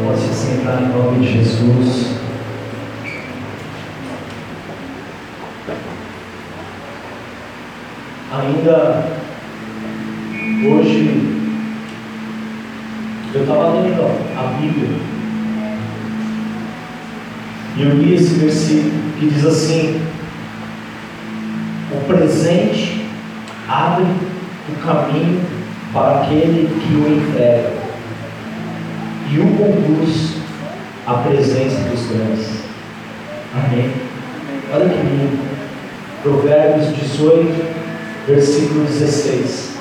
pode se sentar em nome de Jesus. Ainda hoje eu estava lendo a Bíblia e eu li esse versículo que diz assim: o presente abre o caminho para aquele que o entrega e o conduz à presença dos grandes. Amém? Olha que lindo. Provérbios 18, versículo 16.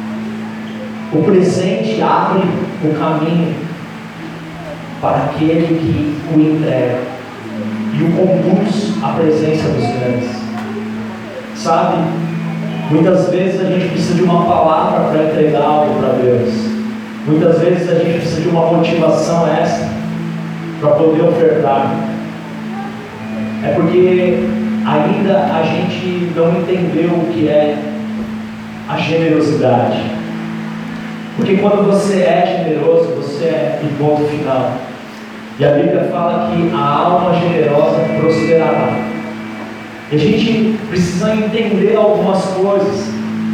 O presente abre o caminho para aquele que o entrega e o conduz à presença dos grandes. Sabe, muitas vezes a gente precisa de uma palavra para entregar algo para Deus. Muitas vezes a gente precisa de uma motivação extra para poder ofertar. É porque ainda a gente não entendeu o que é a generosidade. Porque quando você é generoso, você é em ponto final. E a Bíblia fala que a alma generosa prosperará. E a gente precisa entender algumas coisas.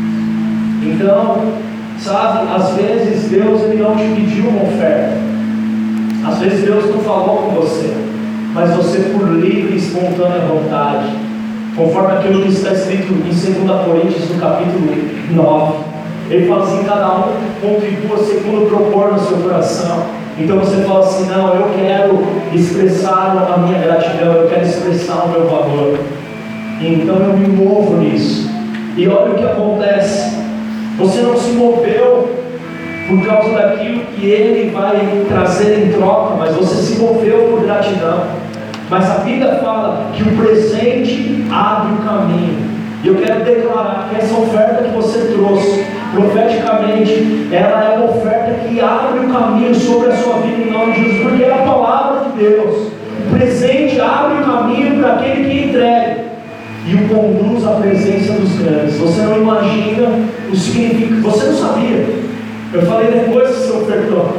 Então, sabe, às vezes Deus ele não te pediu uma oferta. Às vezes Deus não falou com você, mas você, por livre e espontânea vontade, conforme aquilo que está escrito em 2 Coríntios, no capítulo 9, ele fala assim: cada um contribua segundo propor no seu coração. Então você fala assim: não, eu quero expressar a minha gratidão, eu quero expressar o meu valor. Então eu me movo nisso. E olha o que acontece. Você não se moveu por causa daquilo que Ele vai trazer em troca, mas você se moveu por gratidão. Mas a Bíblia fala que o presente abre o caminho. E eu quero declarar que essa oferta que você trouxe, profeticamente, ela é uma oferta que abre o caminho sobre a sua vida em nome de Jesus, porque é a palavra de Deus. O presente abre o caminho para aquele que entrega e o conduz à presença dos grandes. Você não imagina o significado, você não sabia. Eu falei depois que você ofertou,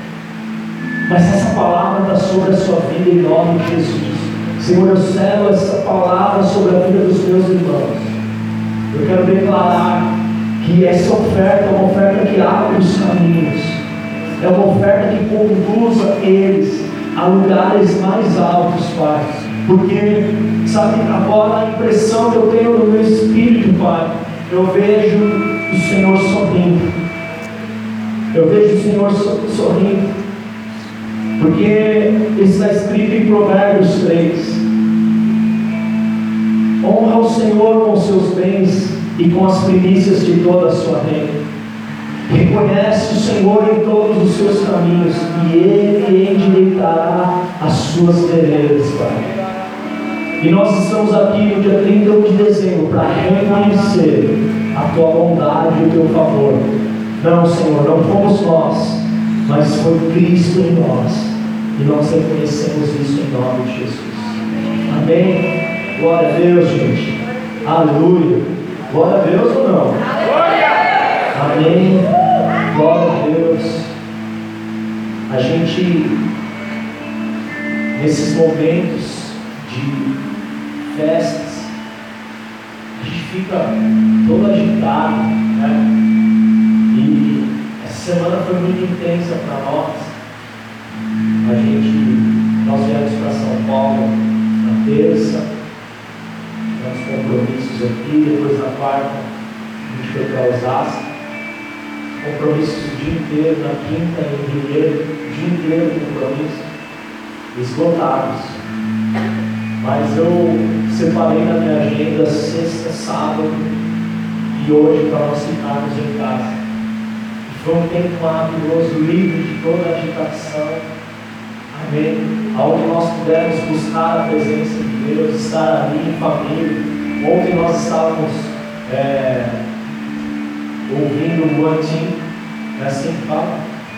mas essa palavra está sobre a sua vida em nome de Jesus. Senhor, eu selo essa palavra sobre a vida dos meus irmãos. Eu quero declarar que essa oferta é uma oferta que abre os caminhos, é uma oferta que conduza eles a lugares mais altos, Pai. Porque, sabe, agora a impressão que eu tenho no meu espírito, Pai, eu vejo o Senhor sorrindo. Eu vejo o Senhor sorrindo. Porque está escrito em Provérbios 3: honra o Senhor com seus bens e com as primícias de toda a sua renda. Reconhece o Senhor em todos os seus caminhos e Ele endireitará as suas veredas, Pai. E nós estamos aqui no dia 31 de dezembro para reconhecer a Tua bondade e o Teu favor. Não, Senhor, não fomos nós, mas foi Cristo em nós. E nós reconhecemos isso em nome de Jesus. Amém? Glória a Deus, gente. Aleluia. Glória a Deus ou não? Amém. Glória a Deus. A gente, nesses momentos de festas, a gente fica todo agitado, né? E essa semana foi muito intensa para nós. Nós viemos para São Paulo na terça, tivemos compromissos aqui, depois na quarta a gente foi para Osasco, compromissos o dia inteiro, na quinta em Ribeiro, o dia inteiro compromisso, esgotados. Mas eu separei na minha agenda sexta, sábado e hoje para nós ficarmos em casa. E foi um tempo maravilhoso, livre de toda a agitação. Amém? Onde nós pudemos buscar a presença de Deus, estar ali em família. Ontem nós estávamos ouvindo o Guantim, é assim que fala?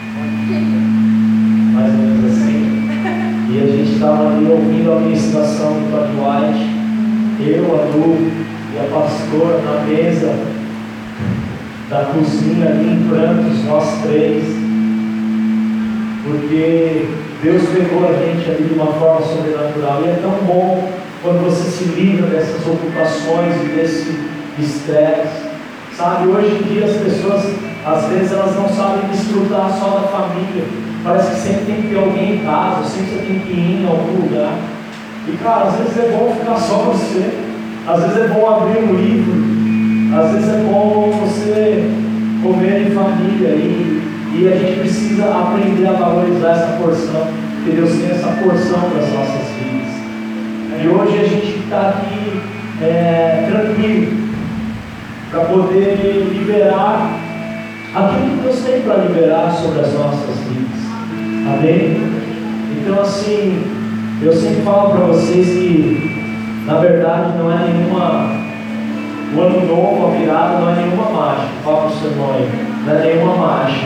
Mais ou menos assim. E a gente estava ali ouvindo a ministração do Todd White, eu, a Lu e a pastora na mesa da cozinha ali em prantos, nós três, porque Deus pegou a gente ali de uma forma sobrenatural. E é tão bom quando você se livra dessas ocupações e desse estresse. Sabe, hoje em dia as pessoas, às vezes, elas não sabem desfrutar só da família. Parece que sempre tem que ter alguém em casa, sempre você tem que ir em algum lugar. E cara, às vezes é bom ficar só você. Às vezes é bom abrir um livro. Às vezes é bom você comer em família. E a gente precisa aprender a valorizar essa porção. Porque Deus tem essa porção para as nossas vidas. E hoje a gente está aqui tranquilo para poder liberar aquilo que Deus tem para liberar sobre as nossas vidas. Amém? Então assim, eu sempre falo para vocês que na verdade não é nenhuma, o ano novo, a virada não é nenhuma mágica. Fala para o seu irmão aí, não é nenhuma mágica.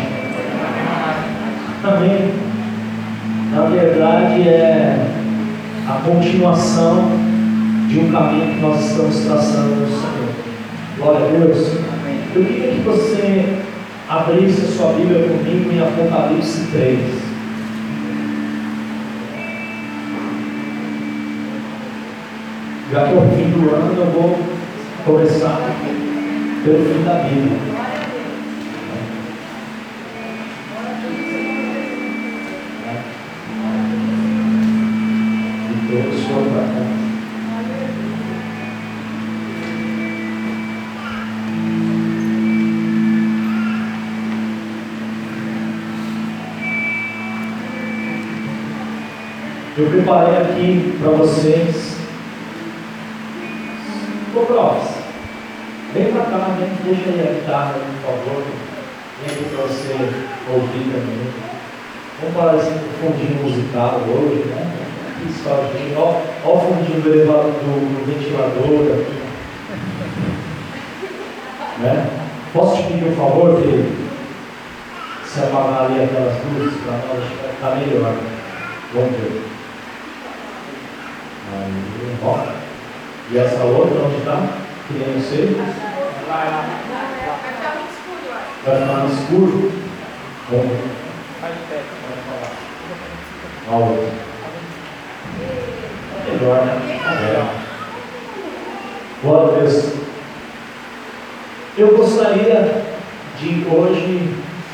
Amém? Na verdade é a continuação de um caminho que nós estamos traçando no Senhor. Glória a Deus. Eu queria que você abrisse a sua Bíblia comigo em Apocalipse 3. Já que é o fim do ano, eu vou começar pelo fim da Bíblia. E todos foram para cá. Eu preparei aqui para vocês. Ô Clóvis, vem para cá, deixa aí a guitarra, por favor. Vem aqui para você ouvir também. Vamos falar assim com o fundinho musical hoje, né? Isso, olha o fundinho do elevador, do ventilador aqui. Né? Posso te pedir um favor, querido? Se apagar ali aquelas luzes para nós, está melhor. Vamos ver. Aí, ó. E essa outra, onde está? Que nem eu sei. Vai ficar muito escuro, acho. Vai ficar no escuro? Vamos ver. Vai de pé, a outra. Melhor, né? Glória a Deus. Eu gostaria de hoje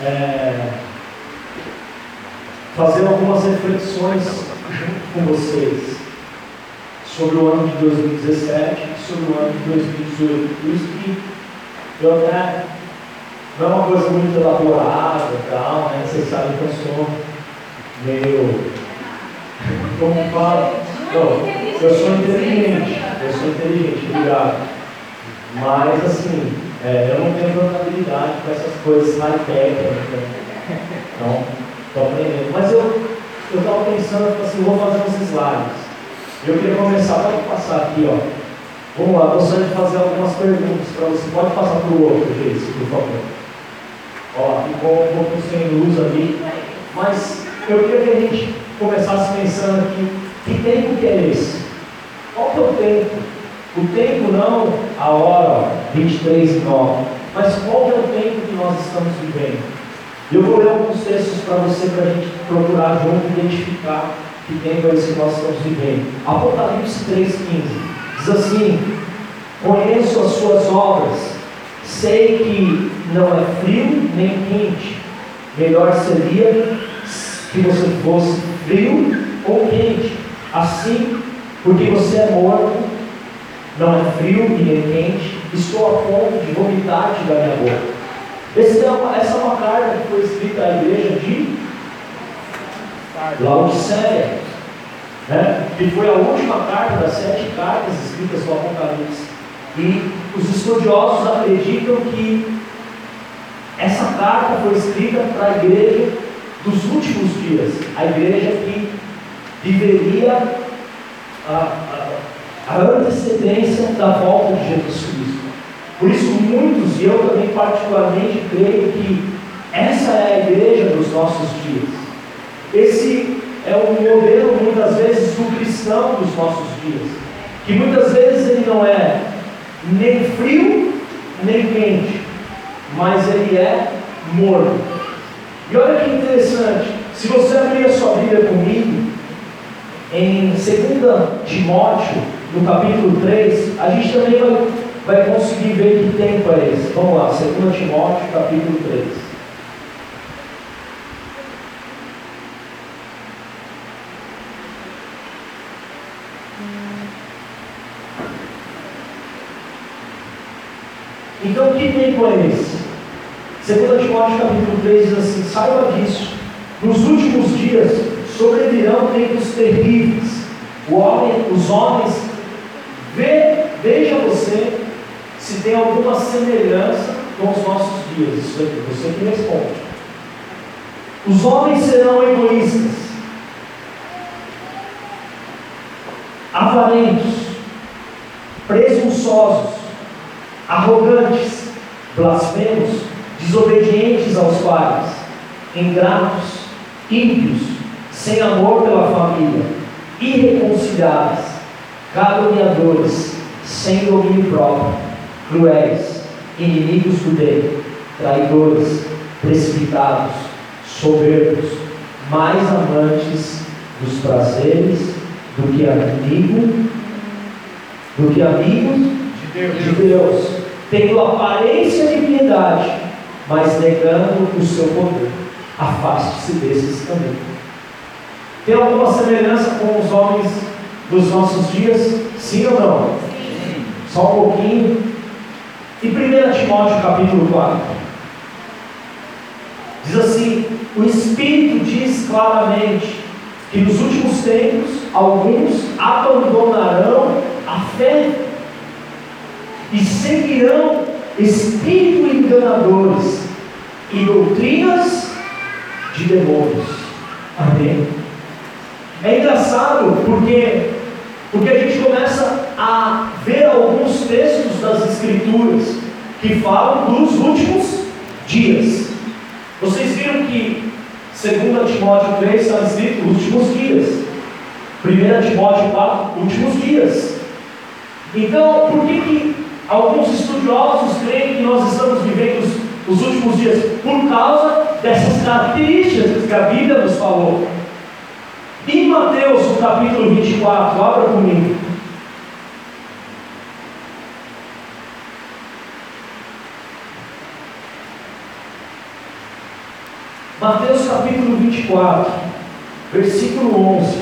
fazer algumas reflexões junto com vocês sobre o ano de 2017 e sobre o ano de 2018. Por isso que eu não é uma coisa muito elaborada e tal, né? Vocês sabem que eu sou meio, como que fala? Não, eu sou inteligente, obrigado. Mas assim, eu não tenho tanta habilidade com essas coisas high-tech, então estou aprendendo. Mas eu estava pensando assim, vou fazer uns slides. Eu queria começar, pode passar aqui, ó. Vamos lá, gostaria de fazer algumas perguntas para você. Pode passar para o outro, Geice, por favor. Ó, ficou um pouco sem luz ali. Mas eu queria que a gente começasse pensando aqui, que tempo que é esse? Qual que é o tempo? O tempo não a hora, 23:09, mas qual que é o tempo que nós estamos vivendo? Eu vou ler alguns textos para você, para a gente procurar junto, identificar que tempo é esse que nós estamos vivendo. Apocalipse 3:15 diz assim: conheço as suas obras, sei que não é frio nem quente. Melhor seria que você fosse frio ou quente. Assim, porque você é morto, não é frio e nem quente, estou a ponto de vomitar-te da minha boca. Essa é uma carta que foi escrita à igreja de Laodiceia, né? Que foi a última carta das 7 cartas escritas no Apocalipse. E os estudiosos acreditam que essa carta foi escrita para a igreja dos últimos dias, a igreja que viveria a antecedência da volta de Jesus Cristo. Por isso muitos, e eu também particularmente, creio que essa é a igreja dos nossos dias. Esse é o modelo, muitas vezes, do cristão dos nossos dias, que muitas vezes ele não é nem frio, nem quente, mas ele é morno. E olha que interessante, se você abrir a sua Bíblia comigo, em 2 Timóteo, no capítulo 3, a gente também vai conseguir ver que tempo é esse. Vamos lá, 2 Timóteo, capítulo 3. Então, que tempo é esse? 2 Timóteo capítulo 3 diz assim: saiba disso, nos últimos dias sobrevirão tempos terríveis. Os homens, veja você se tem alguma semelhança com os nossos dias. Isso aqui, você que responde. Os homens serão egoístas, avarentos, presunçosos, arrogantes, blasfemos, desobedientes aos pais, ingratos, ímpios, sem amor pela família, irreconciliáveis, caluniadores, sem domínio próprio, cruéis, inimigos do bem, traidores, precipitados, soberbos, mais amantes dos prazeres do que amigos de Deus, tendo aparência de piedade, mas negando o seu poder. Afaste-se desses também. Tem alguma semelhança com os homens dos nossos dias? Sim ou não? Sim. Só um pouquinho. E 1 Timóteo capítulo 4 diz assim: o Espírito diz claramente que nos últimos tempos alguns abandonarão a fé e seguirão espíritos enganadores e doutrinas de demônios. Amém? É engraçado porque a gente começa a ver alguns textos das Escrituras que falam dos últimos dias. Vocês viram que 2 Timóteo 3 está escrito últimos dias, 1 Timóteo 4, últimos dias. Então, por que alguns estudiosos creem que nós estamos vivendo os últimos dias? Por causa dessas características que a Bíblia nos falou. Em Mateus, no capítulo 24, abra comigo. Mateus capítulo 24, versículo 11.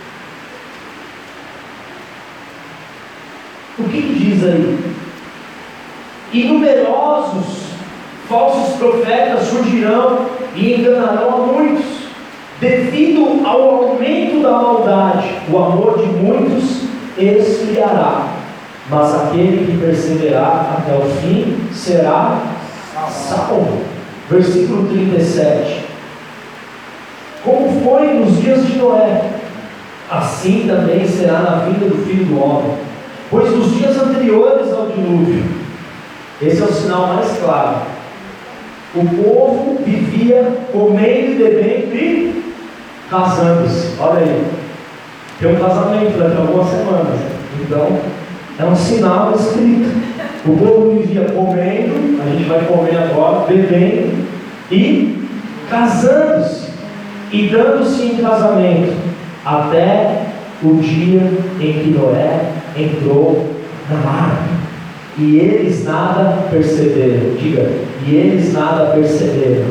O que diz aí? E numerosos falsos profetas surgirão e enganarão a muitos. Devido ao aumento da maldade, o amor de muitos esfriará, mas aquele que perseverar até o fim será salvo. Versículo 37. Como foi nos dias de Noé, assim também será na vinda do Filho do Homem. Pois nos dias anteriores ao dilúvio, esse é o sinal mais claro, o povo vivia comendo e bebendo e casando-se. Olha aí, tem um casamento daqui a algumas semanas, então é um sinal escrito. O povo vivia comendo, a gente vai comer agora, bebendo e casando-se e dando-se em casamento, até o dia em que Noé entrou na arca. E eles nada perceberam. Diga, e eles nada perceberam.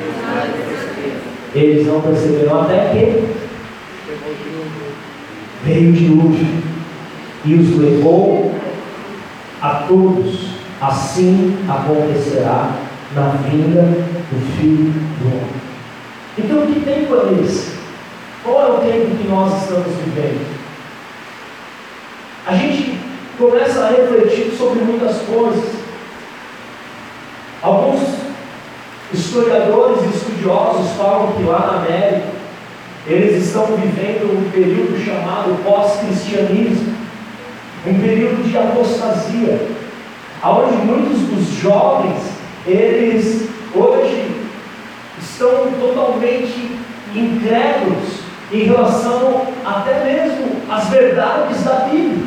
Eles não perceberam até que veio o dilúvio e os levou a todos. Assim acontecerá na vinda do Filho do Homem. Então, que tempo é esse? Qual é o tempo que nós estamos vivendo? A gente começa a refletir sobre muitas coisas. Alguns historiadores e estudiosos falam que lá na América eles estão vivendo um período chamado pós-cristianismo, um período de apostasia, onde muitos dos jovens, eles hoje estão totalmente incrédulos em relação até mesmo às verdades da Bíblia.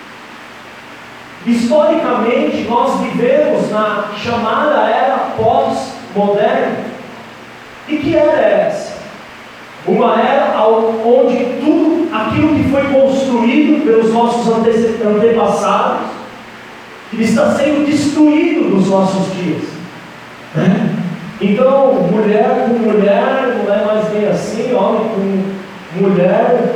Historicamente, nós vivemos na chamada era pós-moderna. E que era essa? Uma era onde tudo aquilo que foi construído pelos nossos antepassados está sendo destruído nos nossos dias. Então, mulher com mulher não é mais bem assim, homem com mulher.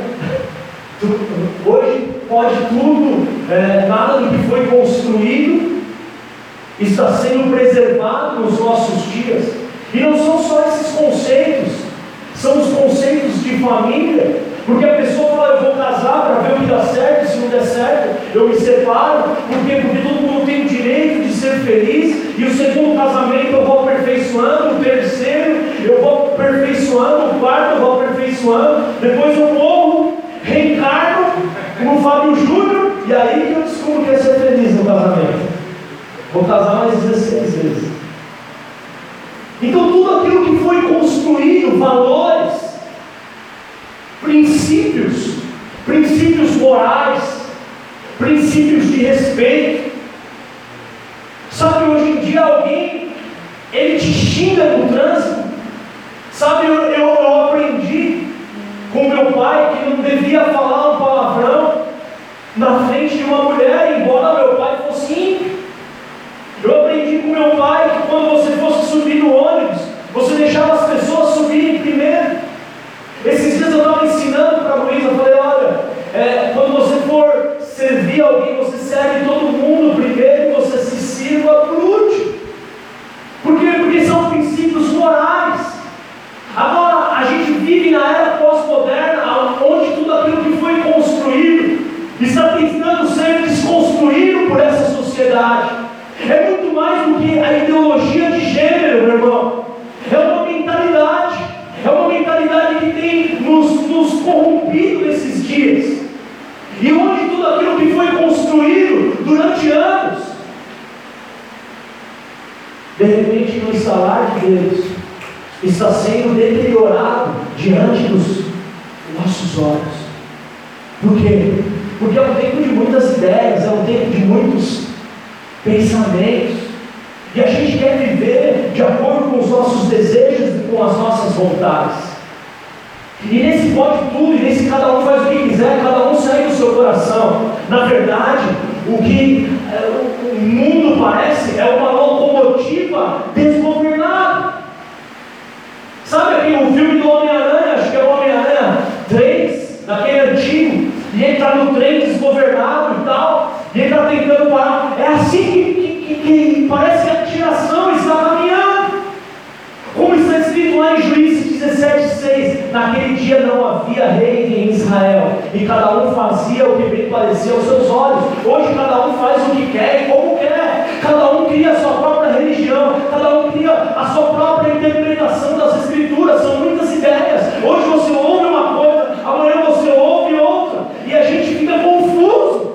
Hoje pode tudo, nada do que foi construído está sendo preservado nos nossos dias. E não são só esses conceitos, são os conceitos de família, porque a pessoa fala: eu vou casar para ver o que dá certo, se não der certo eu me separo. Por quê? Porque todo mundo tem o direito de ser feliz, e o segundo casamento eu vou aperfeiçoando, o terceiro eu vou aperfeiçoando, o quarto eu vou aperfeiçoando, depois eu morro, reencarno como Fábio Júnior, e aí que eu descubro que é ser feliz no casamento. Vou casar mais 16 vezes. Então tudo aquilo que foi construído, valores, princípios morais, princípios de respeito. Sabe, hoje em dia alguém, ele te xinga no trânsito. Sabe, eu aprendi com meu pai que não devia falar um palavrão na frente de uma mulher, embora meu pai fosse ímpio. Eu aprendi com meu pai que quando você fosse subir no ônibus, você deixava as pessoas subirem primeiro. Esses dias eu estava ensinando para a Luísa, eu falei: olha, quando você for servir alguém, você serve todo mundo primeiro e você se sirva por último. Por quê? Porque são princípios morais. Agora, a gente vive na era pós-moderna, onde tudo aquilo que foi construído está tentando ser desconstruído por essa sociedade. É muito mais do que a ideologia de gênero, meu irmão. É uma mentalidade que tem nos corrompido nesses dias. E onde tudo aquilo que foi construído durante anos, de repente, no estalar de Deus, está sendo deteriorado diante dos nossos olhos. Por quê? Porque é um tempo de muitas ideias, é um tempo de muitos pensamentos, e a gente quer viver de acordo com os nossos desejos e com as nossas vontades. E nesse pode tudo, e nesse cada um faz o que quiser, cada um segue o seu coração. Na verdade, o que o mundo parece é uma locomotiva desgovernada. Sabe aquele filme do Homem-Aranha, acho que é o Homem-Aranha 3, daquele antigo, e ele está no trem desgovernado e tal, e ele está tentando parar. É assim que parece que a tiração está caminhando. Como está escrito lá em Juízes 17:6, naquele dia não havia rei em Israel, e cada um fazia o que bem parecia aos seus olhos. Hoje cada um faz o que quer e como quer, cada um cria a sua própria religião, cada um cria a sua própria interpretação das Escrituras. São muitas ideias. Hoje você ouve uma coisa, amanhã você ouve outra, e a gente fica confuso.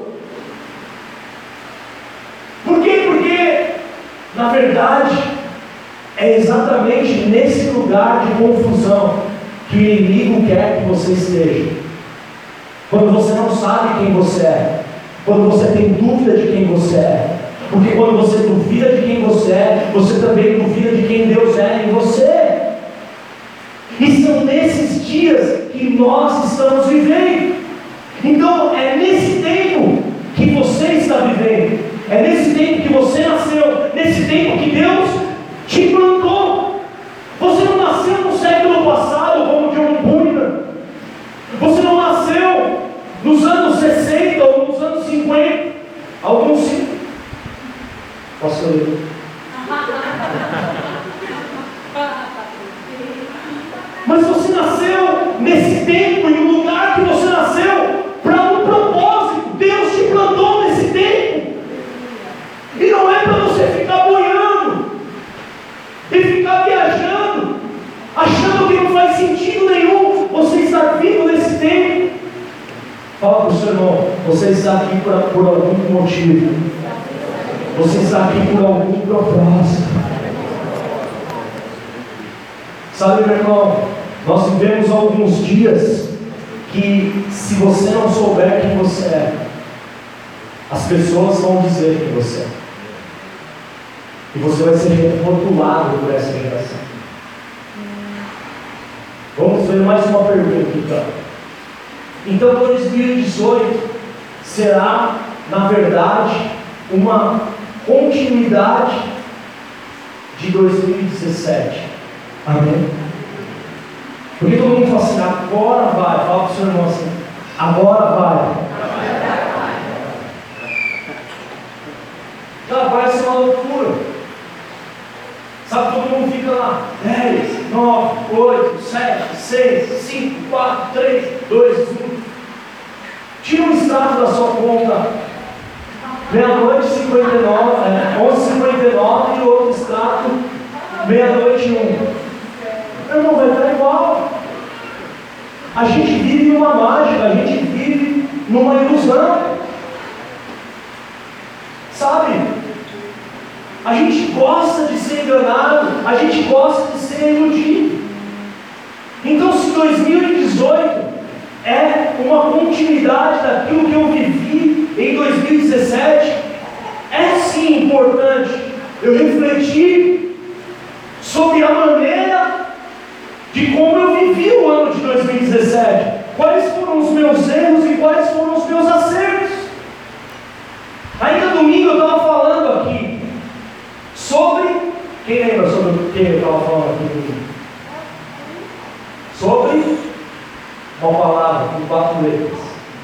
Por quê? Porque, na verdade, é exatamente nesse lugar de confusão que o inimigo quer que você esteja. Quando você não sabe quem você é, quando você tem dúvida de quem você é, porque quando você duvida de quem você é, você também duvida de quem Deus é em você. E são nesses dias que nós estamos vivendo. Então é nesse tempo que você está vivendo, é nesse tempo que você nasceu, nesse tempo que Deus te plantou. Você não nasceu no século passado como John Bunyan. Você não nasceu nos anos 60 ou nos anos 50. Alguns sim. Posso ler? Mas você nasceu nesse tempo e no lugar que você nasceu para um propósito. Deus te plantou nesse tempo. E não é para você ficar boiando e ficar viajando, achando que não faz sentido nenhum você estar vivo nesse tempo. Fala para o seu irmão: você está aqui por algum motivo, você está aqui por algum propósito. Sabe, meu irmão, nós vivemos alguns dias que, se você não souber quem você é, as pessoas vão dizer quem você é, e você vai ser rotulado por essa geração. Vamos ver mais uma pergunta então. Então 2018 será, na verdade, uma continuidade de 2017. Amém? Porque todo mundo fala assim, agora vai. Fala para o seu irmão assim, agora vai. Já vai ser uma loucura. Sabe, todo mundo fica lá, 10, 9, 8, 7, 6, 5, 4, 3, 2, 1. Tira um extrato da sua conta, meia-noite 59, 11h59 e outro extrato, meia-noite 1. Meu irmão, vai estar igual. A gente vive uma mágica, a gente vive numa ilusão. Sabe? A gente gosta de ser enganado, a gente gosta de ser iludido. Então, se 2018 é uma continuidade daquilo que eu vivi em 2017, é sim importante eu refletir sobre a maneira de como eu vivi o ano de 2017. Quais foram os meus erros e quais foram os meus acertos. Ainda domingo eu estava falando aqui sobre, quem lembra sobre o que eu estava falando aqui domingo? Sobre uma palavra com 4 letras: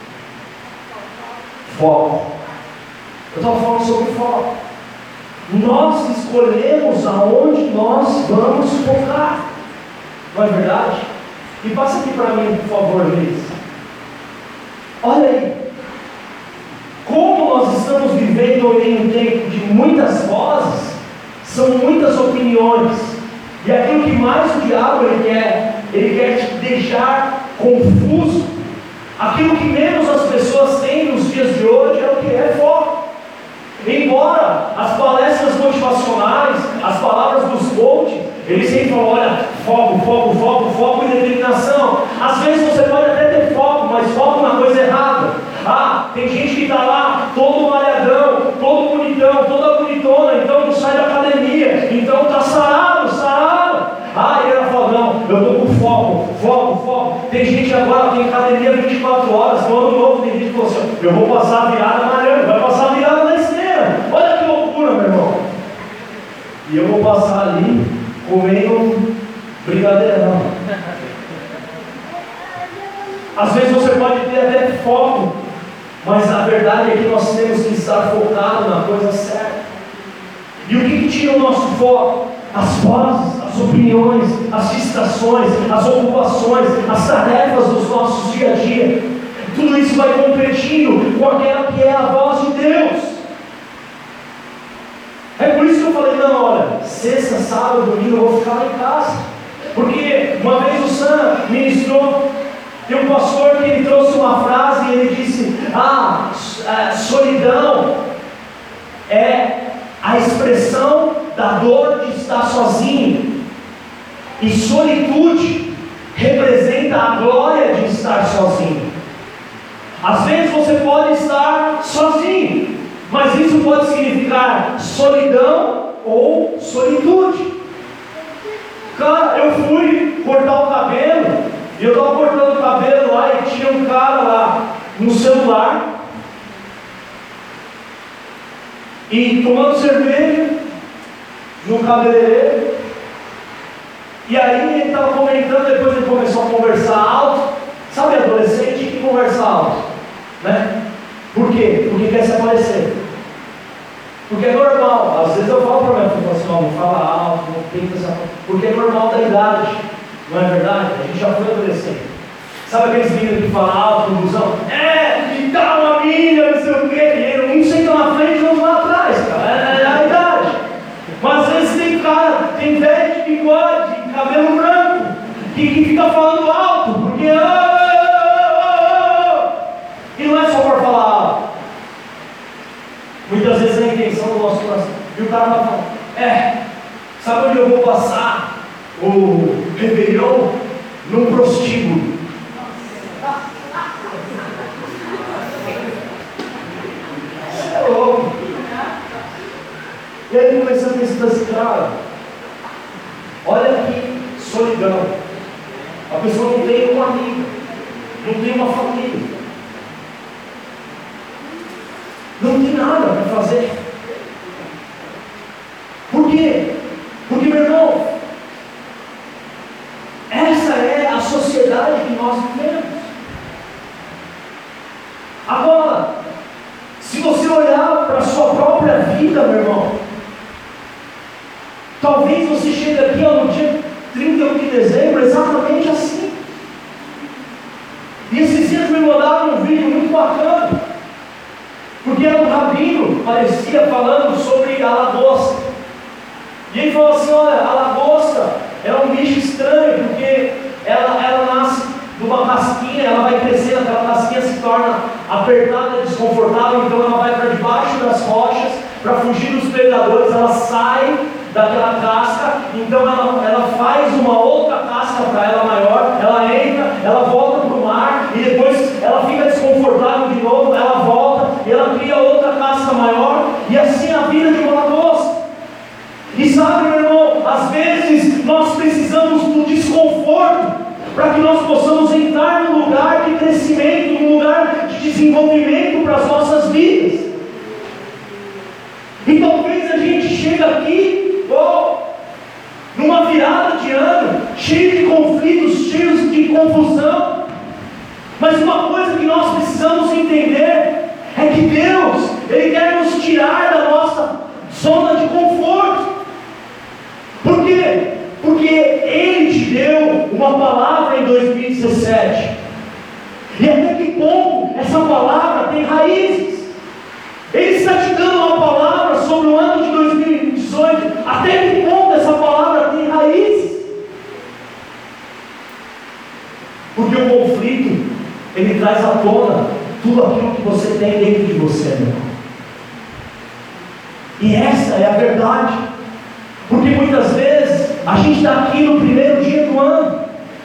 foco. Eu estava falando sobre foco. Nós escolhemos aonde nós vamos focar, não é verdade? E passa aqui para mim, por favor, Luiz. Olha aí, como nós estamos vivendo em um tempo de muitas vozes, são muitas opiniões, e aquilo que mais o diabo ele quer te deixar confuso. Aquilo que menos as pessoas têm nos dias de hoje é o que é foco. Embora as palestras motivacionais, as palavras dos coaches, eles sempre falam, olha, foco, foco, foco, foco e determinação. Às vezes você pode até ter foco, mas foco na coisa errada. Tem gente que está lá, todo malhadão, todo bonitão, toda bonitona, então não sai da academia, então está sarado, sarado. E ela fala, não, eu estou com foco, foco, foco. Tem gente agora que tem academia 24 horas, no ano novo tem gente que falou assim, eu vou passar a virada malhando, vai passar a virada na esteira. Olha que loucura, meu irmão. E eu vou passar ali comendo brigadeirão. Às vezes você pode ter até foco, mas a verdade é que nós temos que estar focados na coisa certa. E o que tira o nosso foco? As vozes, as opiniões, as distrações, as ocupações, as tarefas dos nossos dia a dia. Tudo isso vai competindo com aquela que é a voz de Deus. É por isso que eu falei, não, olha, sexta, sábado, domingo eu vou ficar lá em casa. Porque uma vez o Sam ministrou, tem um pastor que ele trouxe uma frase e ele disse, solidão é a expressão da dor de estar sozinho, e solitude representa a glória de estar sozinho. Às vezes você pode estar sozinho, mas isso pode significar solidão ou solitude. Cara, eu fui cortar o cabelo, e eu estava cortando o cabelo lá, e tinha um cara lá no celular, e tomando cerveja no cabeleireiro. E aí ele estava comentando, depois ele começou a conversar alto. Sabe adolescente que conversa alto, né? Por quê? Porque quer se aparecer. Porque é normal. Às vezes eu falo para minha filha assim, não fala alto, não tenta se aparecer. Porque é normal da idade, não é verdade? A gente já foi adolescente. Sabe aqueles meninos que falam alto no busão? E dá uma milha, não sei o quê. E um senta na frente e outro lá atrás, cara. É a idade. Mas às vezes tem cara, tem velho de bigode, de cabelo branco, que fica falando alto, porque e não é só por falar alto. Muitas vezes é a intenção do nosso coração. E o cara vai falar, sabe onde eu vou passar o Réveillon? Num prostíbulo. Isso é louco. E aí começa a pensar assim, cara, olha que solidão. A pessoa uma família. Não tem nada para fazer. Por quê? Porque, meu irmão, essa é a sociedade que nós vivemos. Agora, se você olhar para a sua própria vida, meu irmão, talvez você chegue aqui no dia 31 de dezembro exatamente assim. E esses dias me mandaram um vídeo muito bacana, porque era um rabino, parecia, falando sobre a lagosta. E ele falou assim: olha, a lagosta é um bicho estranho, porque ela nasce de uma casquinha, ela vai crescendo, aquela casquinha se torna apertada, desconfortável, então ela vai para debaixo das rochas, para fugir dos predadores, ela sai daquela casca, então ela faz uma outra casca para ela maior, ela entra, ela volta para o mar, e depois ela fica desconfortável de novo, ela volta, e ela cria outra casca maior, e assim a vida de uma lagosta. E sabe, meu irmão, às vezes nós precisamos do desconforto para que nós possamos entrar num lugar de crescimento, num lugar de desenvolvimento para as nossas vidas. E talvez a gente chegue aqui, numa virada de ano, cheio de conflitos, cheios de confusão. Mas uma coisa que nós precisamos entender é que Deus, Ele quer nos tirar da nossa zona de conforto. Por quê? Porque Ele te deu uma palavra em 2017. E até que ponto essa palavra tem raízes? Ele está te dando uma palavra sobre o ano de 2018. Até que ponto essa palavra tem raízes? Porque o conflito, ele traz à tona tudo aquilo que você tem dentro de você, meu irmão. E essa é a verdade. Porque muitas vezes a gente está aqui no primeiro dia do ano,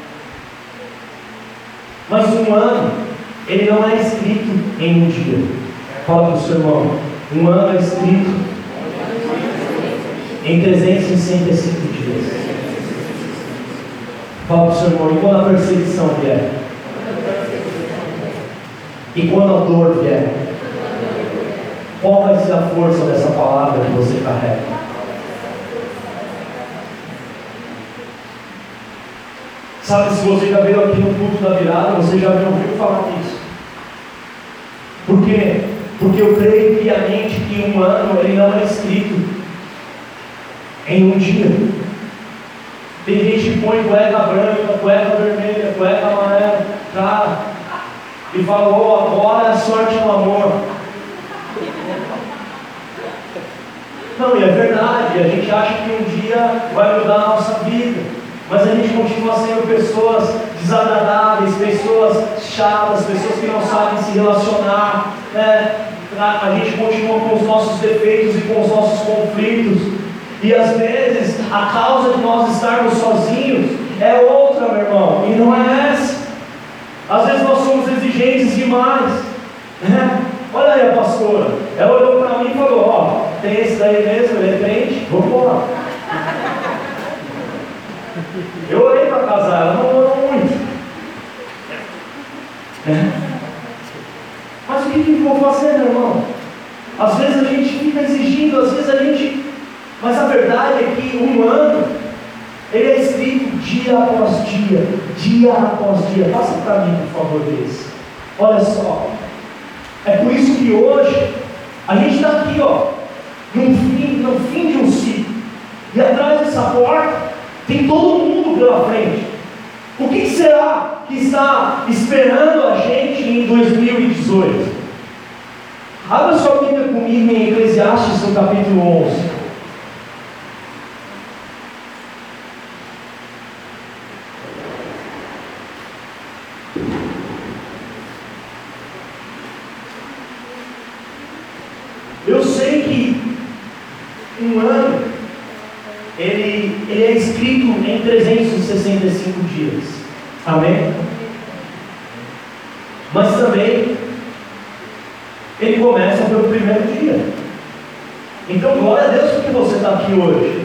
mas um ano, ele não é escrito em um dia. Fala para o seu irmão: um ano é escrito em 365 dias. Fala para o seu irmão: e quando a perseguição vier? E quando a dor vier? Qual vai ser a força dessa palavra que você carrega? Sabe, se você já veio aqui no culto da virada, você já me ouviu falar disso. Por quê? Porque eu creio piamente que um ano, ele não é escrito em um dia. Tem gente que põe cueca branca, cueca vermelha, cueca amarela, tá? E falou: agora é sorte no amor. Não, e é verdade, a gente acha que um dia vai mudar a nossa vida. Mas a gente continua sendo pessoas desagradáveis, pessoas chatas, pessoas que não sabem se relacionar, né? A gente continua com os nossos defeitos e com os nossos conflitos. E às vezes a causa de nós estarmos sozinhos é outra, meu irmão, e não é essa. Às vezes nós somos exigentes demais, né? Olha aí a pastora, ela olhou para mim e falou: tem esse daí mesmo, ele é crente, vamos embora. Eu orei para casar, ela não orou muito. Mas o que eu vou fazer, meu irmão? Às vezes a gente fica exigindo, às vezes a gente... Mas a verdade é que um ano, ele é escrito dia após dia, dia após dia. Passa para mim, por favor, desse. Olha só. É por isso que hoje, a gente está aqui, no fim de um ciclo. E atrás dessa porta, tem todo mundo pela frente. O que será que está esperando a gente em 2018? Abra sua Bíblia comigo em Eclesiastes, no capítulo 11. Eu sei que um ano ele é escrito em 365 dias. Amém? Mas também ele começa pelo primeiro dia. Então glória a Deus porque você está aqui hoje.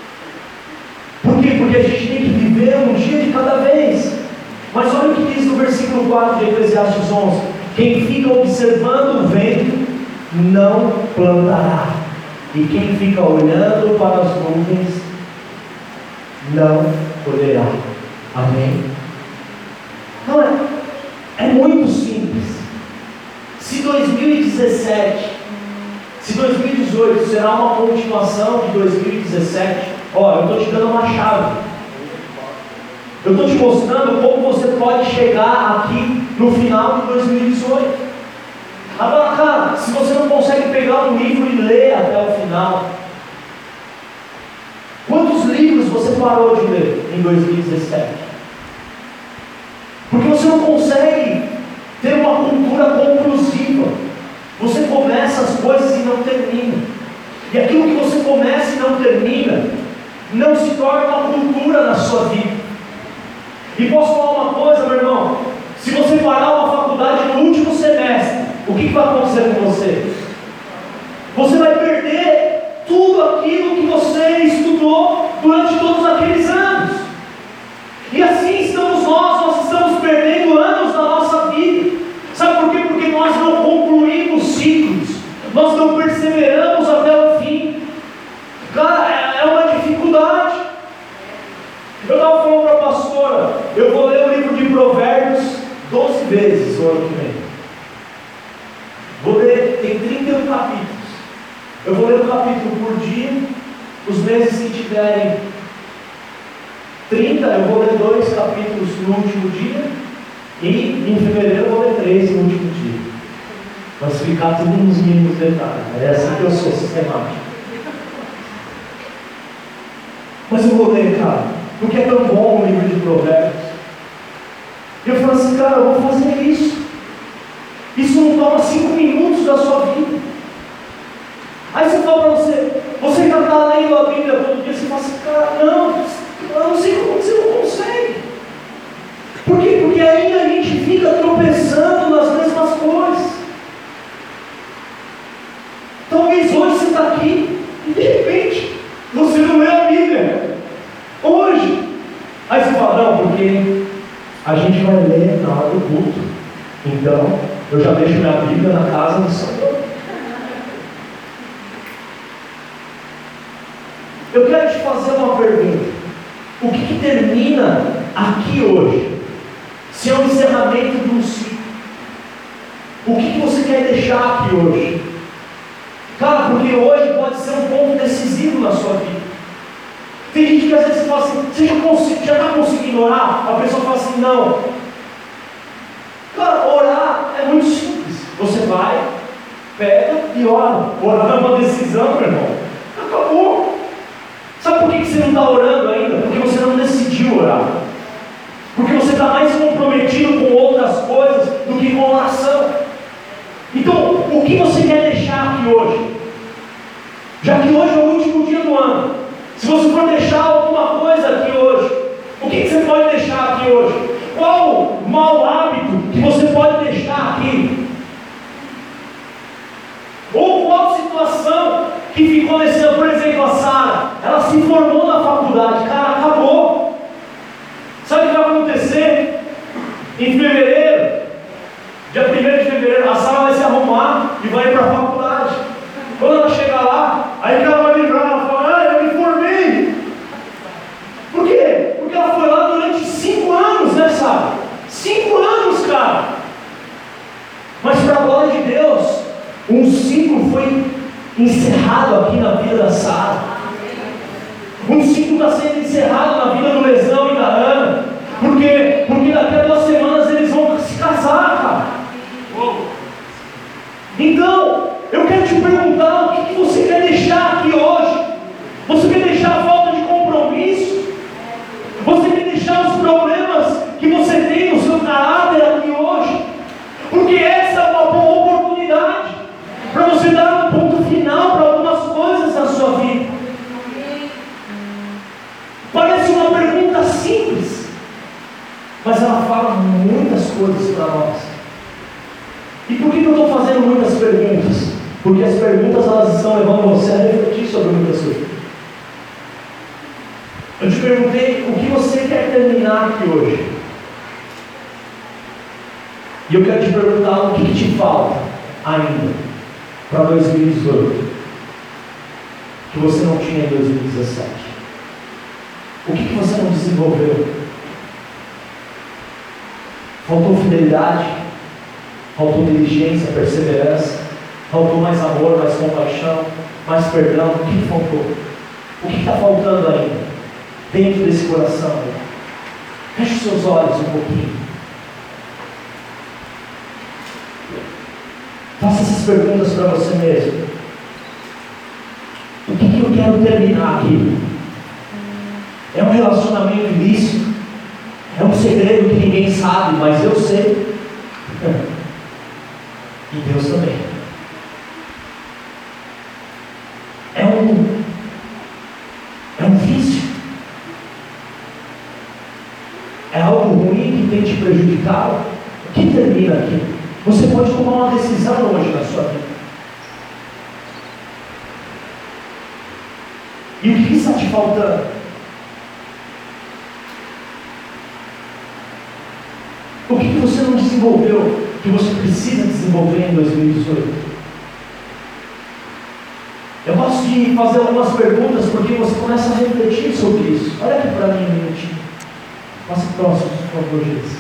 Por quê? Porque a gente tem que viver um dia de cada vez. Mas olha o que diz no versículo versículo 4 de Eclesiastes 11: quem fica observando o vento não plantará, e quem fica olhando para as nuvens não colherá. Amém? Não é muito simples. Se 2017, se 2018 será uma continuação de 2017, eu estou te dando uma chave. Eu estou te mostrando como você pode chegar aqui no final de 2018. Agora, cara, se você não consegue pegar um livro e ler até o final, quantos livros você parou de ler em 2017? Porque você não consegue ter uma cultura conclusiva. Você começa as coisas e não termina. E aquilo que você começa e não termina, não se torna uma cultura na sua vida. E posso falar uma coisa, meu irmão: se você parar uma faculdade no último semestre, o que vai acontecer com você? Você vai perder tudo aquilo que você estudou durante todos aqueles anos. E assim estamos nós estamos perdendo anos da nossa vida. Sabe por quê? Porque nós não concluímos ciclos, nós não perseveramos até o fim. Cara, é uma dificuldade. Eu estava falando para a pastora, eu vou ler o livro de Provérbios 12 vezes o ano que vem. Vou ler, tem 31 capítulos. Eu vou ler um capítulo por dia. Os meses que tiverem 30, eu vou ler 2 capítulos no último dia. E em fevereiro eu vou ler 3 no último dia. Vai ficar tudo nos mínimos detalhes. É assim que eu sou sistemático. Mas eu vou ler, cara, porque é tão bom o livro de Provérbios. E eu falo assim, cara, eu vou fazer isso. Isso não toma 5 minutos da sua vida. Aí você fala para você já está lendo a Bíblia todo dia, você fala assim, cara, não, eu não sei como você não consegue. Por quê? Porque ainda a gente fica tropeçando nas mesmas coisas. Talvez hoje você está aqui e de repente você não lê a Bíblia. Hoje. Aí você fala, não, porque a gente vai ler na hora do culto. Então, eu já deixo minha Bíblia na casa do Senhor. Eu quero te fazer uma pergunta. O que termina aqui hoje? Se é o encerramento de um ciclo, o que você quer deixar aqui hoje? Cara, porque hoje pode ser um ponto decisivo na sua vida. Tem gente que às vezes fala assim, você já está conseguindo orar? A pessoa fala assim, não. Cara, orar é muito simples. Você vai, pega e ora. Orar é uma decisão, meu irmão. Acabou. Sabe por que você não está orando ainda? Porque você não decidiu orar. Porque você está mais comprometido com outras coisas do que com oração. Então, o que você quer deixar aqui hoje? Já que hoje é o último dia do ano, se você for deixar alguma coisa aqui hoje, o que você pode deixar aqui hoje? Qual mau hábito que você pode deixar aqui? Ou qual situação que ficou nesse ano? Por exemplo, a Sara, ela se formou na faculdade, cara, acabou. Sabe o que vai acontecer? Em fevereiro, dia 1º de fevereiro, a Sara vai se arrumar e vai ir para a faculdade. Quando ela chegar lá, aí que ela vai lembrar, ela fala, eu me formei. Por quê? Porque ela foi lá durante 5 anos, né, Sara? 5 anos, cara. Mas para a glória de Deus, um ciclo foi encerrado aqui na vida da Sara. Um ciclo está sendo encerrado na vida do Lesão e da Ana. Por quê? Porque daqui a 2 semanas eles vão se casar, cara. Então, eu quero te perguntar, o que você quer deixar aqui hoje? Você quer deixar a falta de compromisso? Você quer deixar os problemas que você tem no seu caráter aqui hoje? Porque essa é uma boa oportunidade para você dar um ponto final para algumas coisas na sua vida. Parece uma pergunta simples, mas ela fala muitas coisas para nós. E por que eu estou fazendo muitas perguntas? Porque as perguntas elas estão levando você a refletir sobre muitas coisas. Eu te perguntei o que você quer terminar aqui hoje. E eu quero te perguntar o que te falta ainda para 2018, que você não tinha em 2017. O que você não desenvolveu? Faltou fidelidade? Faltou diligência, perseverança? Faltou mais amor, mais compaixão, mais perdão? O que faltou? O que está faltando ainda dentro desse coração? Feche os seus olhos um pouquinho. Faça essas perguntas para você mesmo. O que eu quero terminar aqui? É um relacionamento ilícito? É um segredo que ninguém sabe, mas eu sei. E Deus também. É um vício? É algo ruim que tem te prejudicado? O que termina aqui? Você pode tomar uma decisão hoje na sua vida. E o que está te faltando? O que você não desenvolveu, que você precisa desenvolver em 2018? Eu gosto de fazer algumas perguntas, porque você começa a refletir sobre isso. Olha aqui para mim um minutinho. Passa próximo, por favor, Jesus.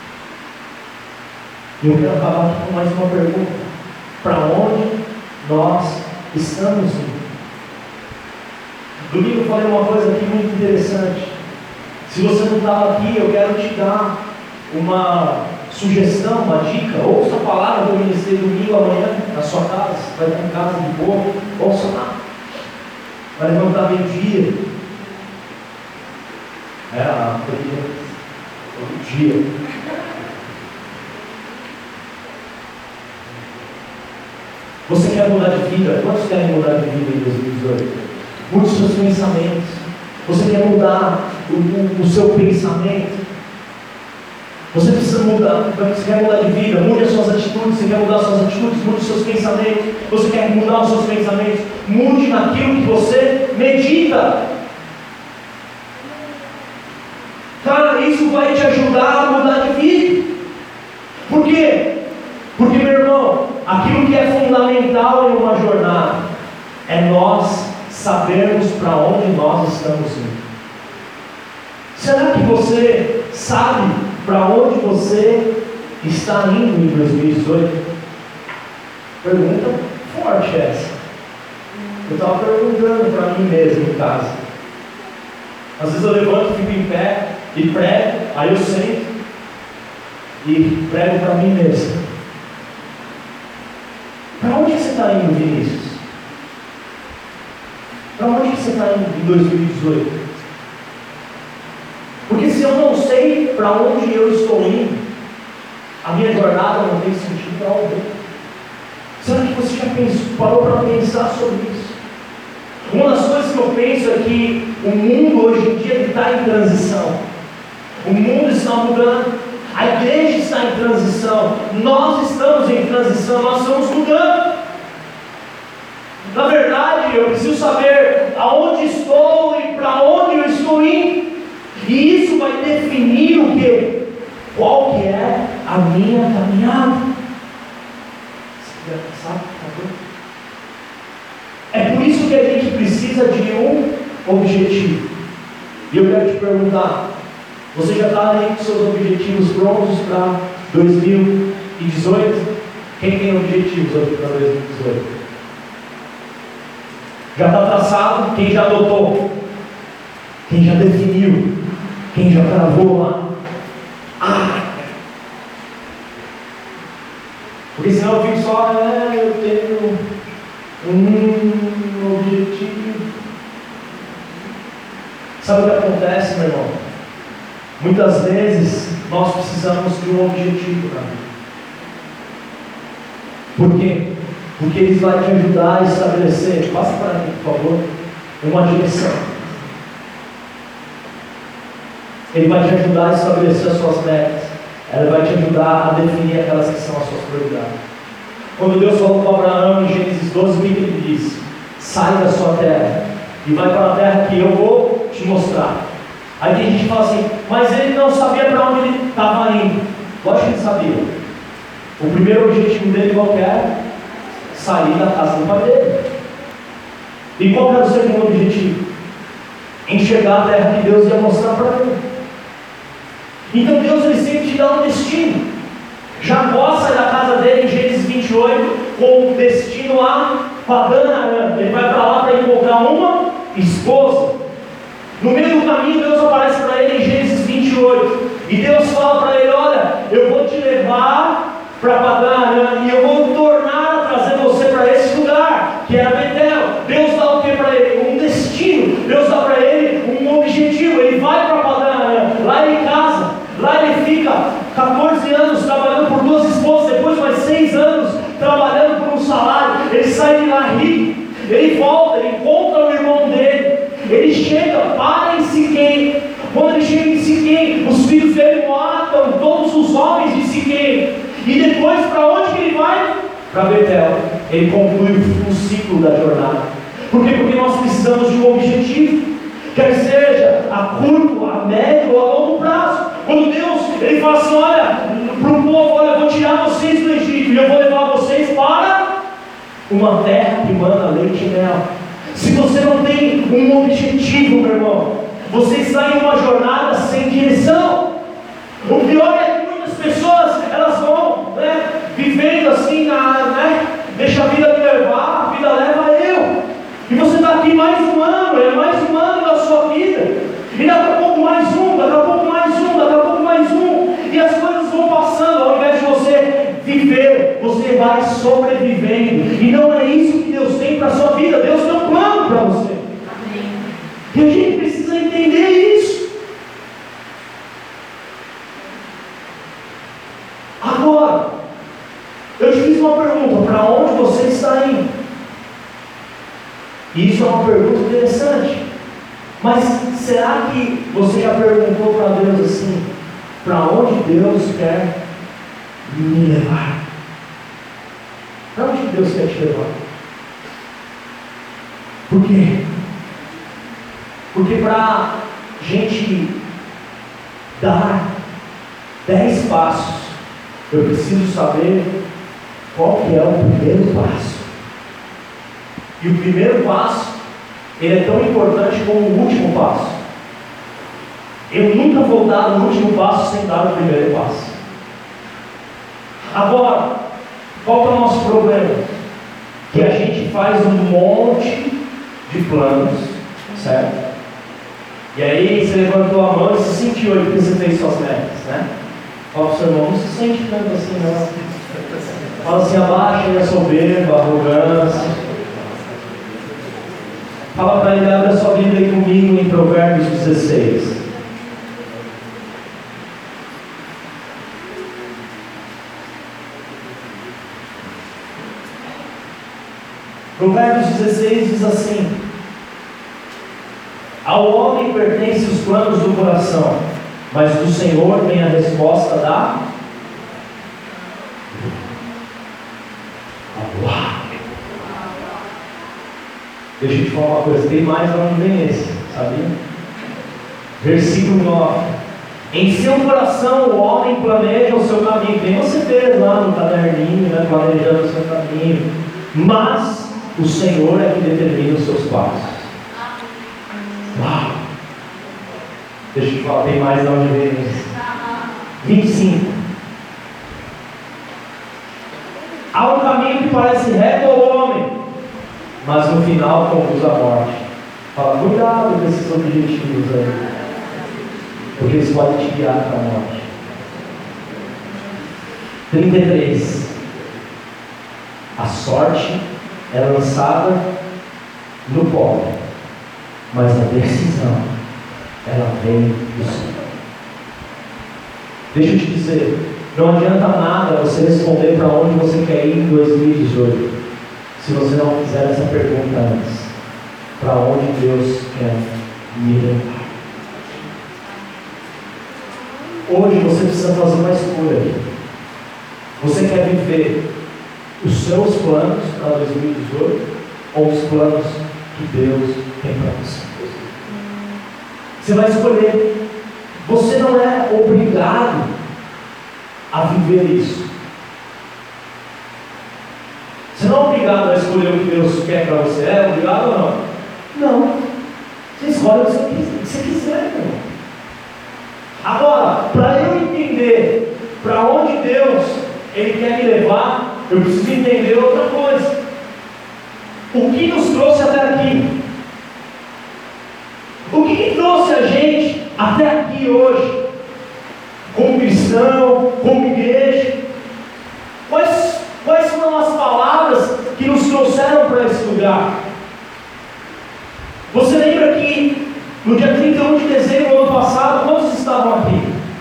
E eu quero acabar aqui com mais uma pergunta. Para onde nós estamos indo? Domingo eu falei uma coisa aqui muito interessante. Se você não estava aqui, eu quero te dar uma sugestão, uma dica. Ouça a palavra que eu ministrei domingo amanhã na sua casa. Vai estar em casa de boa. Ouça lá. Vai levantar meio-dia. Todo dia. Você quer mudar de vida? Quantos querem mudar de vida em 2018? Mude os seus pensamentos. Você quer mudar o seu pensamento? Você precisa mudar. Você quer mudar de vida? Mude as suas atitudes. Você quer mudar as suas atitudes? Mude os seus pensamentos. Você quer mudar os seus pensamentos? Mude naquilo que você medita. Cara, isso vai te ajudar a mudar de vida. Por quê? Porque, meu irmão, aquilo que é fundamental em uma jornada é nós sabermos para onde nós estamos indo. Será que você sabe para onde você está indo em 2018? Pergunta forte essa. Eu estava perguntando para mim mesmo em casa. Às vezes eu levanto, fico em pé e prego, aí eu sento e prego para mim mesmo. Para onde você está indo, Vinícius? Para onde você está indo em 2018? Porque se eu não sei para onde eu estou indo, a minha jornada não tem sentido para alguém. Será que você já parou para pensar sobre isso? Uma das coisas que eu penso é que o mundo hoje em dia está em transição. O mundo está mudando. A igreja está em transição. Nós estamos em transição. Nós estamos mudando. Na verdade, eu preciso saber aonde estou e para onde eu estou indo. E isso vai definir o quê? Qual que é a minha caminhada? É por isso que a gente precisa de um objetivo. E eu quero te perguntar, você já está aí com seus objetivos prontos para 2018? Quem tem objetivos para 2018? Já está traçado? Quem já adotou? Quem já definiu? Quem já gravou lá? Porque senão eu fico só, eu tenho um objetivo. Sabe o que acontece, meu irmão? Muitas vezes nós precisamos de um objetivo na vida. Por quê? Porque ele vai te ajudar a estabelecer, passa para mim, por favor, uma direção. Ele vai te ajudar a estabelecer as suas metas. Ele vai te ajudar a definir aquelas que são as suas prioridades. Quando Deus falou para Abraão em Gênesis 12, o que ele disse? Sai da sua terra e vai para a terra que eu vou te mostrar. Aí tem gente que fala assim, mas ele não sabia para onde ele estava indo. Lógico que ele sabia. O primeiro objetivo dele qual que era? Sair da casa do pai dele. E qual que era o segundo objetivo? Enxergar a terra que Deus ia mostrar para ele. Então Deus ele sempre te dá um destino. Jacó sai da casa dele em Gênesis 28 com destino a Padã-Arã. Ele vai para lá para encontrar uma esposa. No meio do caminho Deus aparece para ele em Gênesis 28 e Deus fala para ele: olha, eu vou te levar para Padã-Arã e eu vou tornar a trazer você para esse lugar que era Betel. Deus dá o que para ele? Um destino. Deus dá para ele um objetivo. Ele vai para Padã-Arã, lá ele casa, lá ele fica 14 anos trabalhando por 2 esposas, depois mais 6 anos trabalhando por um salário. Ele sai de lá rico, ele volta, ele encontra o irmão dele, ele chega, para em Siquém. Quando ele chega em Siquém, os filhos dele matam todos os homens de Siquém. E depois para onde que ele vai? Para Betel. Ele conclui o ciclo da jornada. Por quê? Porque nós precisamos de um objetivo, quer seja a curto, a médio ou a longo prazo. Quando Deus ele fala assim: olha, para o povo, olha, eu vou tirar vocês do Egito e eu vou levar vocês para uma terra que manda leite e mel. Se você não tem um objetivo, meu irmão, você está em uma jornada sem direção. O pior é que muitas pessoas elas vão, vivendo assim, deixa a vida me levar, a vida leva eu. E você está aqui mais um ano, é mais um ano da sua vida. E daqui a pouco mais um, daqui a pouco mais um, daqui a pouco mais um. E as coisas vão passando, ao invés de você viver, você vai sobrevivendo. E não é isso que Deus tem para a sua vida. Deus tem um plano para você. Amém. E a gente precisa entender isso. Agora, eu te fiz uma pergunta: para onde você está indo? E isso é uma pergunta interessante. Mas será que você já perguntou para Deus assim: para onde Deus quer me levar? Para onde Deus quer te levar? Por quê? Porque para a gente dar 10 passos, eu preciso saber qual que é o primeiro passo. E o primeiro passo, ele é tão importante como o último passo. Eu nunca vou dar o último passo sem dar o primeiro passo. Agora, qual que é o nosso problema? Que a gente faz um monte de planos, certo? E aí você levantou a mão e se sentiu aí porque você fez suas metas, né? Fala para o seu irmão: não se sente tanto assim não. Fala assim: abaixa aí a soberba, a arrogância. Fala para ele: abre a sua Bíblia aí comigo em Provérbios 16. Provérbios 16 diz assim: ao homem pertencem os planos do coração, mas do Senhor vem a resposta da Deixa eu te falar uma coisa, tem mais onde vem esse, sabia? Versículo 9: em seu coração o homem planeja o seu caminho. Tem você fez lá no caderninho, planejando o seu caminho, mas o Senhor é que determina os seus passos. Uau! Deixa eu te falar, tem mais onde vem esse. 25: há um caminho que parece reto ao homem, mas no final conduz à morte. Fala, cuidado com esses objetivos aí, porque eles podem te guiar para a morte. 33: a sorte é lançada no pobre, mas a decisão ela vem do Senhor. Deixa eu te dizer, não adianta nada você responder para onde você quer ir em 2018 se você não fizer essa pergunta antes: para onde Deus quer me levar? Hoje você precisa fazer uma escolha. Você quer viver os seus planos para 2018 ou os planos que Deus tem para você? Você vai escolher. Você não é obrigado a viver isso. obrigado a escolher o que Deus quer para você. É obrigado ou não? Não. Você escolhe o que você quiser, irmão. Agora, para eu entender para onde Deus Ele quer me levar, eu preciso entender outra coisa. O que nos trouxe até aqui? O que trouxe a gente até aqui hoje? Como cristão, como igreja? Quais foram as palavras que nos trouxeram para esse lugar? Você lembra que no dia 31 de dezembro do ano passado, quantos estavam aqui?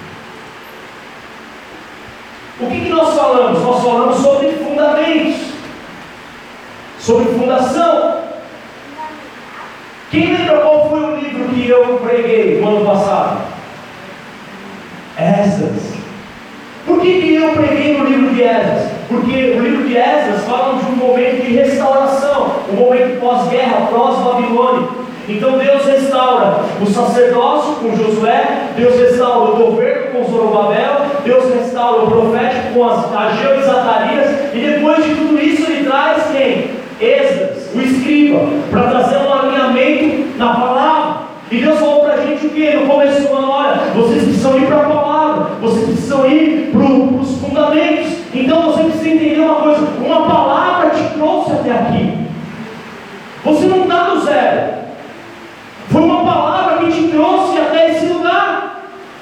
O que nós falamos? Nós falamos sobre fundamentos, sobre fundação. Quem lembra qual foi o livro que eu preguei no ano passado? Esdras. Por que eu preguei no livro de Esdras? Porque o livro de Esdras fala de um momento de restauração, um momento pós-guerra, pós-Babilônia. Então Deus restaura o sacerdócio com Josué, Deus restaura o governo com Zorobabel, Deus restaura o profético com Ageu e Zacarias, e depois de tudo isso Ele traz quem? Esdras, o escriba, para trazer um alinhamento na palavra. E Deus falou para a gente o que? No começo do ano: olha, vocês precisam ir para a palavra, vocês precisam ir para os fundamentos. Então você precisa entender uma coisa: uma palavra te trouxe até aqui. Você não está no zero. Foi uma palavra que te trouxe até esse lugar.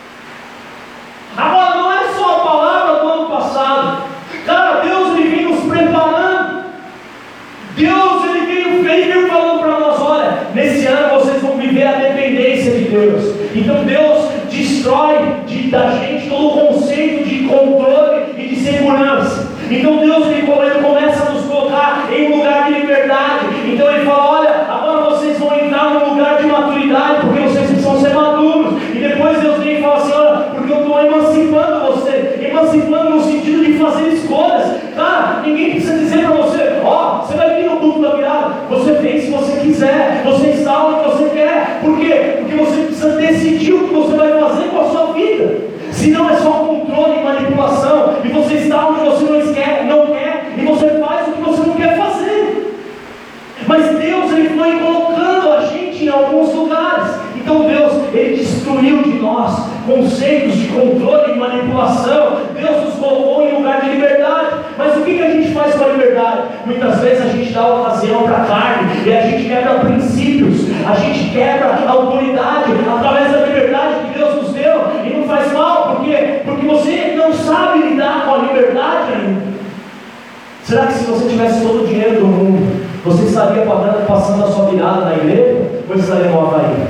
Agora, não é só a palavra do ano passado. Cara, Deus Ele vem nos preparando. Deus Ele veio falando para nós: olha, nesse ano vocês vão viver a dependência de Deus. Então Deus destrói da gente todo o conceito de controle e de segurança. Então Deus Ele começa a nos colocar em um lugar de liberdade. Então Ele fala: olha, agora vocês vão entrar num lugar de maturidade, porque vocês precisam ser maduros. E depois Deus vem e fala assim: olha, porque eu estou emancipando você. Emancipando no sentido de fazer escolhas. Cara, ninguém precisa dizer para você: ó, você vai vir no culto da virada. Você vem se você quiser, você está onde você quer. Por quê? Porque você precisa decidir o que você vai fazer com a sua vida. Senão é só controle e manipulação, e você está onde você não quer, e você faz o que você não quer fazer. Mas Deus Ele foi colocando a gente em alguns lugares. Então Deus Ele destruiu de nós conceitos de controle e manipulação. Deus nos colocou em lugar de liberdade. Mas o que a gente faz com a liberdade? Muitas vezes a gente dá ocasião para a carne, e a gente quebra princípios, a gente quebra a autoridade através da liberdade que Deus nos deu. E não faz mal, porque você não sabe lidar com a liberdade ainda. Será que se você tivesse todo o dinheiro do mundo, você estaria passando a sua virada na igreja, ou estaria no Havaí?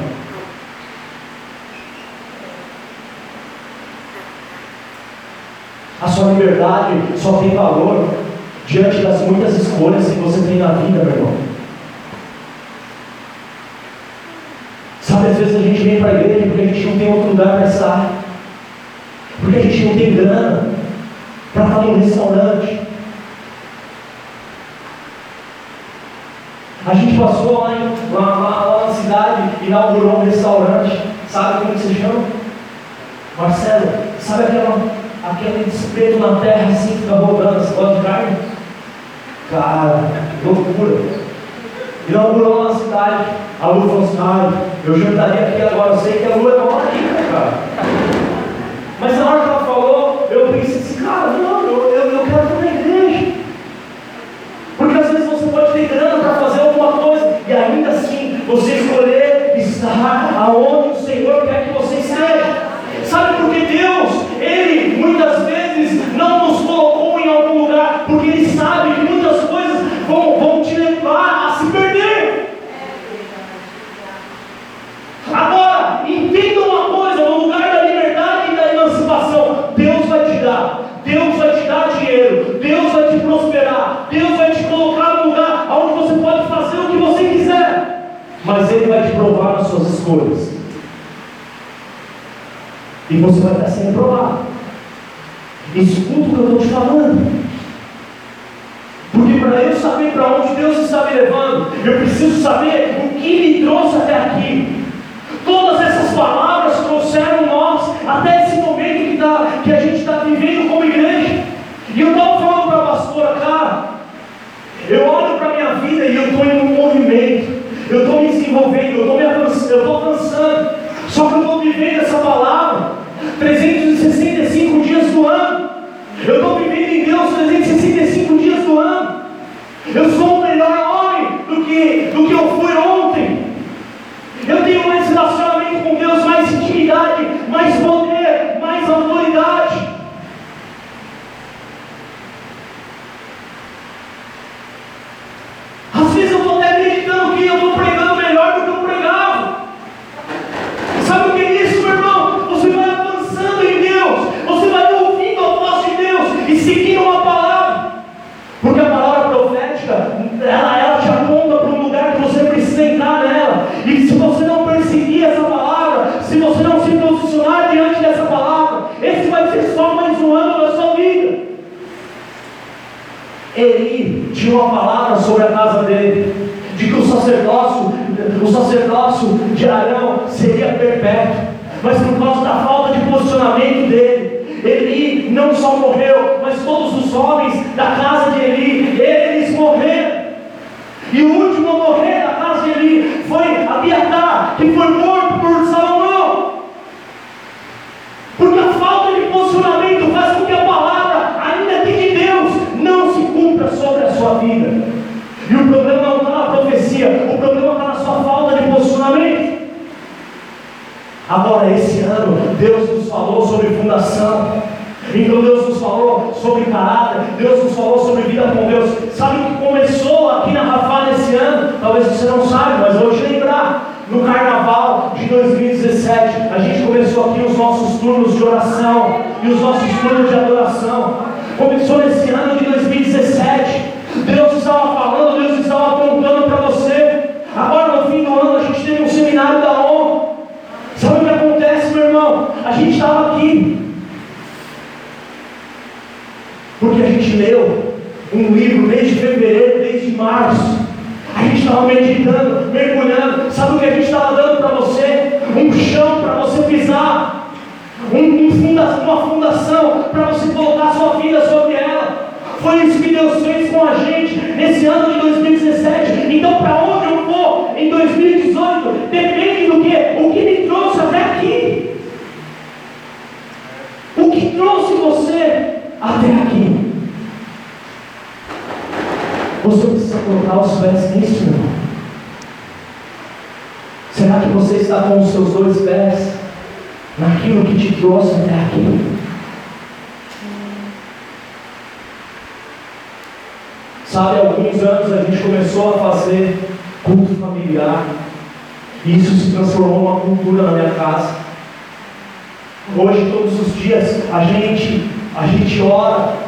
A sua liberdade só tem valor diante das muitas escolhas que você tem na vida, meu irmão. Sabe, às vezes a gente vem para a igreja porque a gente não tem outro lugar para estar, porque a gente não tem grana para estar num restaurante. A gente passou lá na cidade e inaugurou um restaurante. Sabe como se chama? Marcelo, sabe aquele espeto na terra assim que fica rodando, esse gosta de carne? Cara, loucura. Inaugurou lá na cidade. A Lu falou assim: eu jantaria aqui agora. Eu sei que a Lu é uma rica, cara. Mas na hora que ela falou, eu pensei assim: cara, não, eu quero estar na igreja. Porque às vezes você pode ter grana para fazer alguma coisa, e ainda assim você escolher estar aonde o Senhor quer que você esteja. Sabe por que Deus, Ele muitas vezes não nos colocou em algum lugar? Porque Ele sabe que muitas coisas vão te levar a se perder. Agora, entenda uma coisa: no lugar da liberdade e da emancipação, Deus vai te dar. Deus vai te dar dinheiro, Deus vai te prosperar, Deus vai te colocar no lugar onde você pode fazer o que você quiser, mas Ele vai te provar nas suas escolhas, e você vai estar sendo provado. Escuta o que eu estou te falando, porque para eu saber para onde Deus está me levando, eu preciso saber o que me trouxe até aqui. Todas essas palavras trouxeram nós até esse momento que a gente está vivendo como igreja. E eu estava falando para a pastora: cara, eu olho desenvolvendo, eu estou avançando. Só que eu estou vivendo essa palavra 365 dias do ano. Eu estou vivendo em Deus 365 dias do ano. Eu sou um melhor homem do que eu fui ontem. Eu tenho mais relacionamento com Deus, mais intimidade, mais poder, mais autoridade. Às vezes eu estou até acreditando que eu estou pregando melhor do que eu pregava. Sabe o que é isso, meu irmão? Você vai avançando em Deus, você vai ouvindo a voz de Deus e seguindo uma palavra. Porque a palavra profética, ela te aponta para um lugar que você precisa entrar nela. E se você não perseguir essa palavra, se você não se posicionar diante dessa palavra, esse vai ser só mais um ano da sua vida. Eli tinha uma palavra sobre a casa dele, de que o sacerdócio de Arão seria perpétuo. Mas por causa da falta de posicionamento dele, Eli não só morreu, mas todos os homens da casa de Eli, eles morreram. E o último a morrer da casa de Eli foi Abiatar, que foi morto por Salomão. Porque a falta de posicionamento faz com que a palavra, ainda que de Deus, não se cumpra sobre a sua vida. E o problema não está na profecia, o problema está na sua falta de posicionamento. Agora, esse ano, Deus nos falou sobre fundação. Então Deus nos falou sobre caráter, Deus nos falou sobre vida com Deus. Sabe o que começou aqui na Rafá nesse ano? Talvez você não saiba, mas eu vou te lembrar. No carnaval de 2017, a gente começou aqui os nossos turnos de oração e os nossos turnos de adoração. Começou nesse ano de 2017. Deus estava falando, Deus estava apontando para você. Agora no fim do ano a gente teve um seminário da honra. Sabe o que acontece, meu irmão? A gente estava aqui porque a gente leu um livro desde fevereiro, desde março. A gente estava meditando, mergulhando. Sabe o que a gente estava dando para você? Um chão para você pisar, uma fundação para você colocar a sua vida sobre ela. Foi isso que Deus fez com a gente nesse ano de 2017. Então, para onde eu vou em 2018 depende do que? O que me trouxe até aqui. O que trouxe você até aqui? Você precisa colocar os pés nisso, meu irmão. Será que você está com os seus dois pés naquilo que te trouxe até aqui? Sabe, há alguns anos a gente começou a fazer culto familiar. E isso se transformou numa cultura na minha casa. Hoje, todos os dias, a gente ora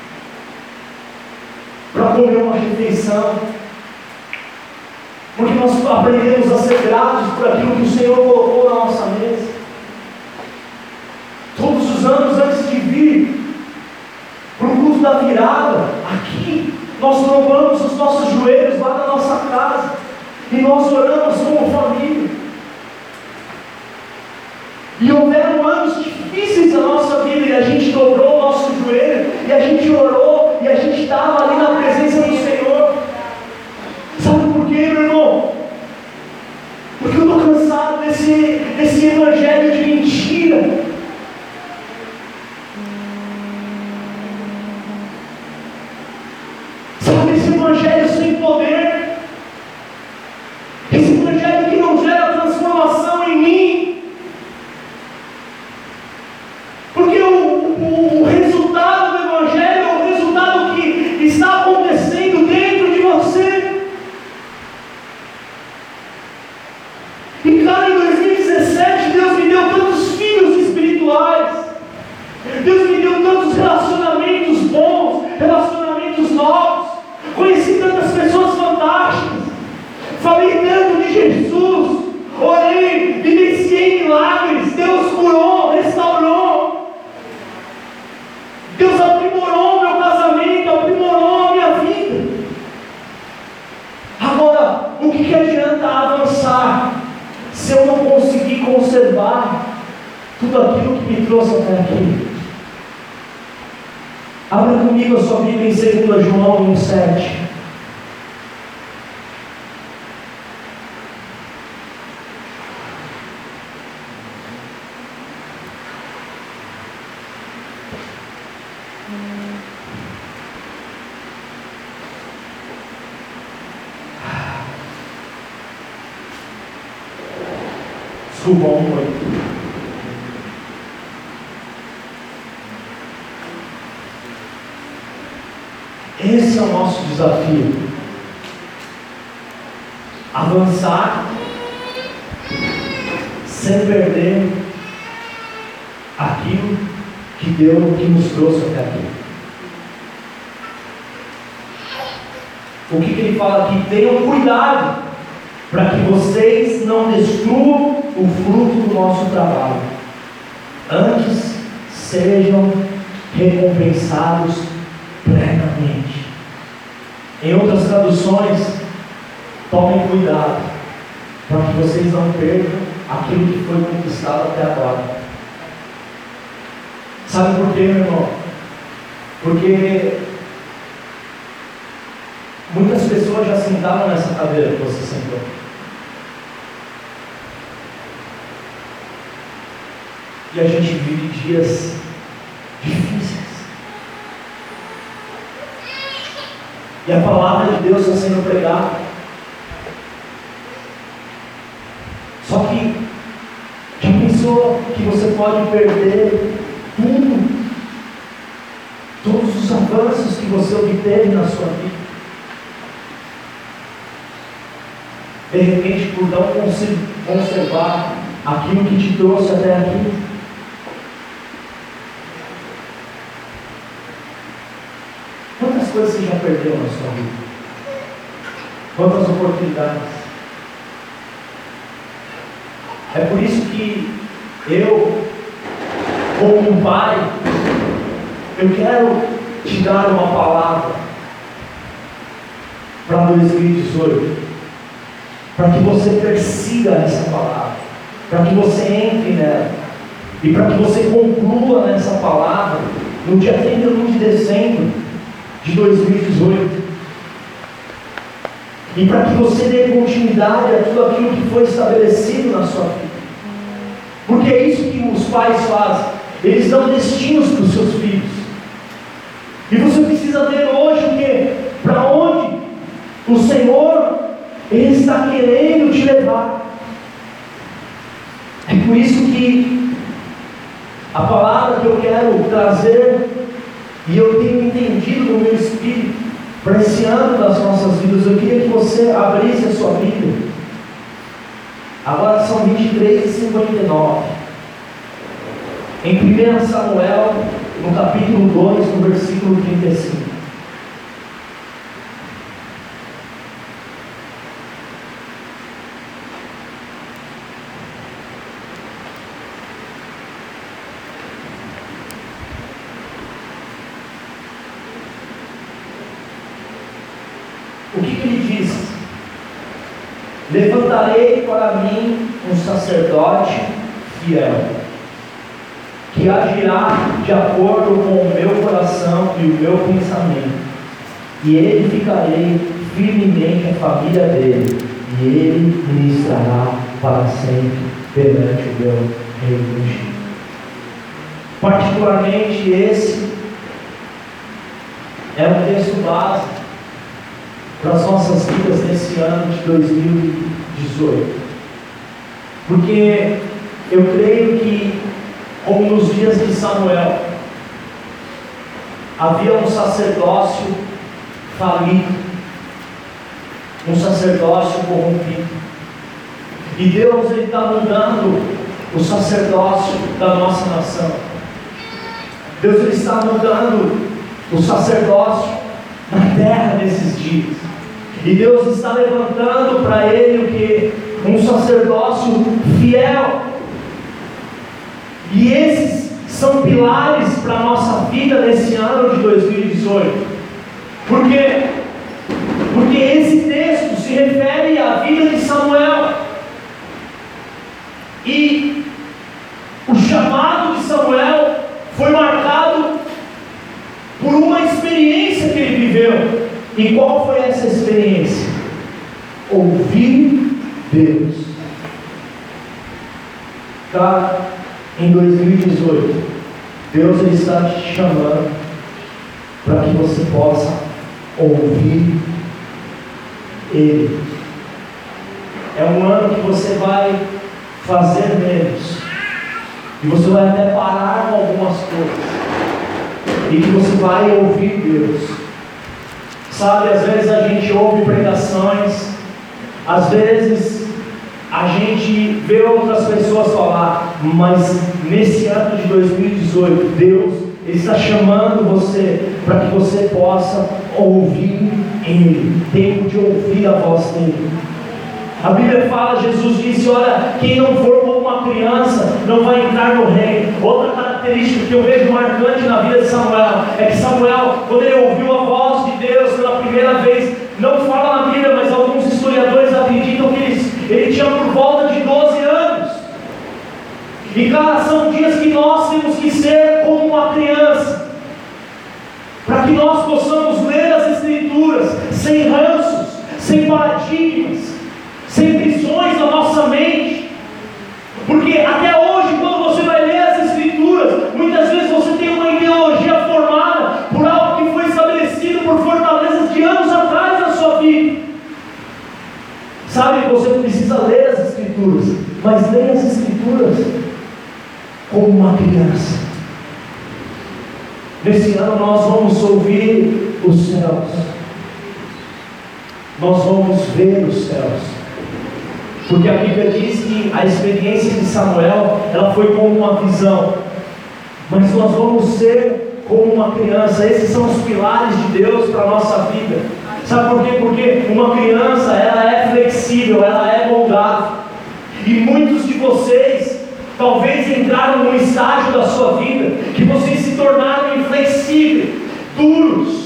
para comer uma refeição, porque nós aprendemos a ser gratos por aquilo que o Senhor colocou na nossa mesa. Todos os anos antes de vir para o culto da virada, aqui, nós dobramos os nossos joelhos lá na nossa casa, e nós oramos como família. E houveram anos difíceis na nossa vida, e a gente dobrou o nosso joelho, e a gente orou, e a gente estava ali na presença do Senhor. Sabe por quê, meu irmão? Porque eu estou cansado desse evangelho de mentira. Sabe, esse evangelho sem poder, esse evangelho que não gera transformação em mim. Porque o resultado do evangelho é o resultado que está acontecendo dentro de você. E cara, em 2017 Deus me deu tantos filhos espirituais, Deus me deu tantos relacionamentos bons, relacionamentos novos, conheci tantas pessoas fantásticas, falei tanto de Jesus, orei, vivenciei milagres, Deus curou, restaurou. Deus aprimorou o meu casamento, aprimorou a minha vida. Agora, o que adianta avançar se eu não conseguir conservar tudo aquilo que me trouxe até aqui? Abra comigo a sua Bíblia em 2 João 1,7. Desculpa, 1:8. Esse é o nosso desafio. Avançar sem perder aquilo que nos trouxe até aqui. O que ele fala aqui? Tenham cuidado para que vocês não destruam o fruto do nosso trabalho. Antes sejam recompensados plenamente. Em outras traduções, tomem cuidado para que vocês não percam aquilo que foi conquistado até agora. Sabe por quê, meu irmão? Porque muitas pessoas já sentaram nessa cadeira que você sentou. E a gente vive dias difíceis. E a palavra de Deus está sendo pregada. Só que, já pensou que você pode perder tudo? Todos os avanços que você obteve na sua vida? De repente, por não conservar aquilo que te trouxe até aqui. Quantas coisas você já perdeu na sua vida? Quantas oportunidades? É por isso que eu, como um pai, eu quero te dar uma palavra para 2018, para que você persiga essa palavra, para que você entre nela, e para que você conclua nessa palavra no dia 31 de dezembro de 2018, e para que você dê continuidade a tudo aquilo que foi estabelecido na sua vida, porque é isso que os pais fazem, eles dão destinos para os seus filhos, e você precisa ver hoje o que? Para onde o Senhor Ele está querendo te levar. É por isso que a palavra que eu quero trazer, e eu tenho entendido no meu espírito, para esse ano das nossas vidas, eu queria que você abrisse a sua Bíblia. Agora são 23:59. Em 1 Samuel, no capítulo 2, no versículo 35. O que ele diz? Levantarei para mim um sacerdote fiel, que agirá de acordo com o meu coração e o meu pensamento, e edificarei firmemente a família dele, e ele ministrará para sempre perante o meu reino. Particularmente esse é um texto básico para as nossas vidas nesse ano de 2018, porque eu creio que, como nos dias de Samuel, havia um sacerdócio falido, um sacerdócio corrompido, e Deus está mudando o sacerdócio da nossa nação. Deus está mudando o sacerdócio na terra nesses dias. E Deus está levantando para Ele o que? Um sacerdócio fiel. E esses são pilares para a nossa vida nesse ano de 2018. Por quê? Porque esse texto se refere à vida de Samuel. E o chamado de Samuel foi marcado por uma experiência que ele viveu. E qual foi essa experiência? Ouvir Deus. Cara, em 2018, Deus está te chamando para que você possa ouvir Ele. É um ano que você vai fazer menos, e você vai até parar com algumas coisas, e que você vai ouvir Deus. Sabe, às vezes a gente ouve pregações, às vezes a gente vê outras pessoas falar, mas nesse ano de 2018, Deus está chamando você para que você possa ouvir Ele, tempo de ouvir a voz dEle. A Bíblia fala, Jesus disse, olha, quem não for como uma criança, não vai entrar no reino. Outra característica que eu vejo marcante na vida de Samuel, é que Samuel, quando ele ouviu a voz de Deus pela primeira vez, não fala na Bíblia, mas alguns historiadores acreditam que ele tinha por volta de 12 anos. E cara, são dias que nós temos que ser como uma criança, para que nós possamos ler as Escrituras, sem ranços, sem paradigmas, sem prisões na nossa mente. Porque até hoje, quando você vai ler as Escrituras, muitas vezes você tem uma ideologia formada por algo que foi estabelecido por fortalezas de anos atrás na sua vida. Sabe, você precisa ler as Escrituras, mas leia as Escrituras como uma criança. Nesse ano nós vamos ouvir os céus, nós vamos ver os céus, porque a Bíblia diz que a experiência de Samuel, ela foi como uma visão, mas nós vamos ser como uma criança. Esses são os pilares de Deus para a nossa vida. Sabe por quê? Porque uma criança, ela é flexível, ela é moldável, e muitos de vocês talvez entraram num estágio da sua vida que vocês se tornaram inflexíveis, duros.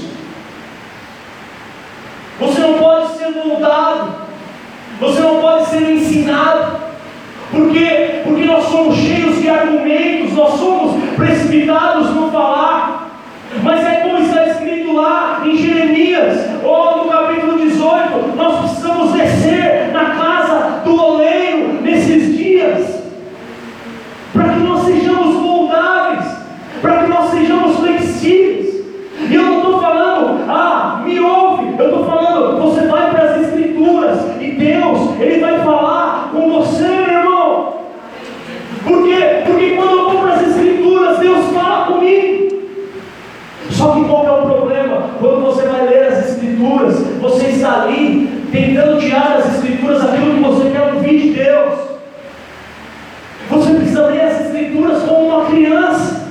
Você não pode ser moldado, você não pode ser ensinado. Por quê? Porque nós somos cheios de argumentos, nós somos precipitados no falar. Mas é como está escrito lá em Jeremias, ou no capítulo 18, nós precisamos descer na casa do oleiro nesses dias, para que nós sejamos moldáveis, para que nós sejamos flexíveis. E eu não estou falando, me ouve, eu estou falando, você vai para as Escrituras, e Deus, Ele vai falar com você, meu irmão. Por quê? Porque quando eu vou para as Escrituras, Deus fala comigo. Só que qual é o problema? Quando você vai ler as Escrituras, você está ali, tentando tirar das Escrituras aquilo que você quer ouvir de Deus. Você precisa ler as Escrituras como uma criança.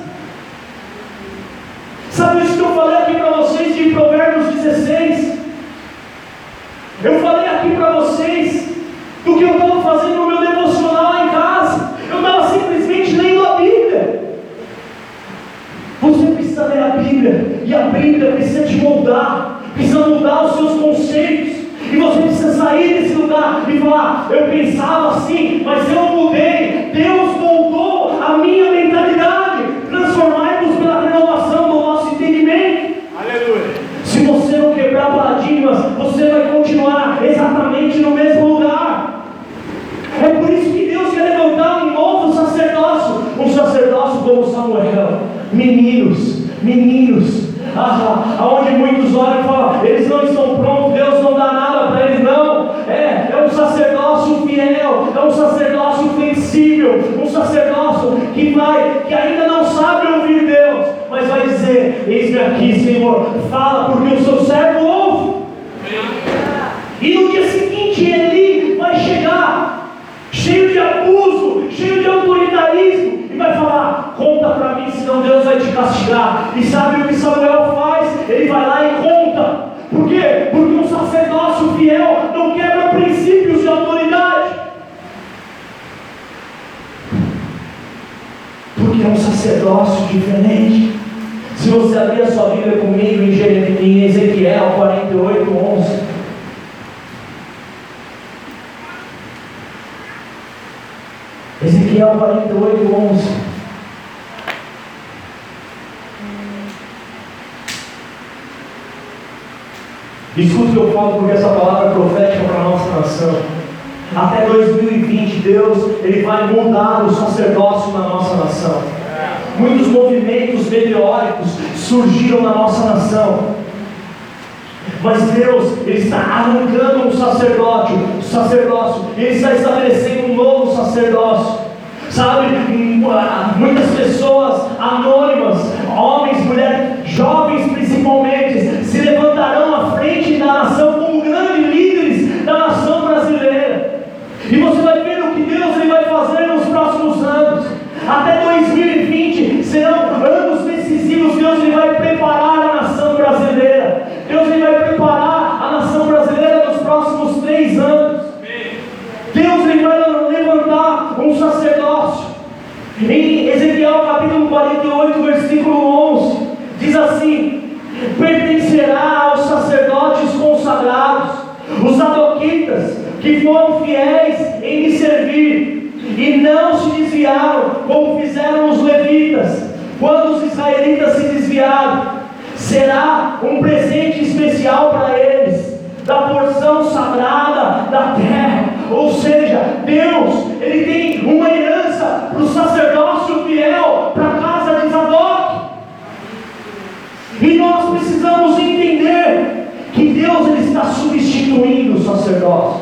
Sabe isso que eu falei aqui para vocês de Provérbios 16? Eu falei aqui para vocês do que eu estava fazendo no meu devocional lá em casa. Eu estava simplesmente lendo a Bíblia. Você precisa ler a Bíblia, e a Bíblia precisa te moldar, precisa mudar os seus conceitos. E você precisa sair desse lugar e falar, eu pensava assim, mas eu mudei. Deus moldou a minha mentalidade. Transformai-vos pela renovação do nosso entendimento. Aleluia. Se você não quebrar paradigmas, você vai continuar exatamente no mesmo lugar. É por isso que Deus quer levantar um novo sacerdócio, um sacerdócio como Samuel. Meninos, aonde muitos olham e falam, eles não estão prontos, Deus não dá nada para eles. Não, é um sacerdócio fiel, é um sacerdócio flexível, um sacerdócio que ainda não sabe ouvir Deus, mas vai dizer, eis-me aqui, Senhor, fala, porque o seu servo ouve. E no dia seguinte ele vai chegar cheio de abuso, cheio de autoritarismo, e vai falar, conta para mim, senão Deus vai te castigar. E sabe o que Samuel faz? Ele vai lá e conta. Por quê? Porque um sacerdócio fiel não quebra princípios de autoridade, porque é um sacerdócio diferente. Se você abrir a sua Bíblia comigo em Ezequiel 48:11, Ezequiel 48:11. Escuta o que eu falo, porque essa palavra é profética para a nossa nação. Até 2020, Deus, Ele vai mudar o sacerdócio na nossa nação. muitos movimentos meteóricos surgiram na nossa nação, mas Deus, Ele está arrancando um sacerdócio, Ele está estabelecendo um novo sacerdócio. Sabe, muitas pessoas anônimas, homens, mulheres, jovens principalmente, se levantarão à frente da nação como grandes líderes da nação brasileira. E você vai ver o que Deus Ele vai fazer nos próximos anos. Até 2020 serão anos decisivos. Deus Ele vai preparar a nação brasileira. Deus Ele vai preparar a nação brasileira nos próximos 3 anos. Deus Ele vai levantar um sacerdócio. Em Ezequiel capítulo 48, versículo 11, diz assim: pertencerá aos sacerdotes consagrados, os sadoquitas, que foram fiéis em me servir, e não se desviaram, como fizeram os levitas, quando os israelitas se desviaram. Será um presente especial para eles, da porção sagrada da terra. Ou seja, Deus, Ele tem uma herança para o sacerdócio fiel, para a casa de Zadok. E nós precisamos entender que Deus Ele está substituindo o sacerdócio.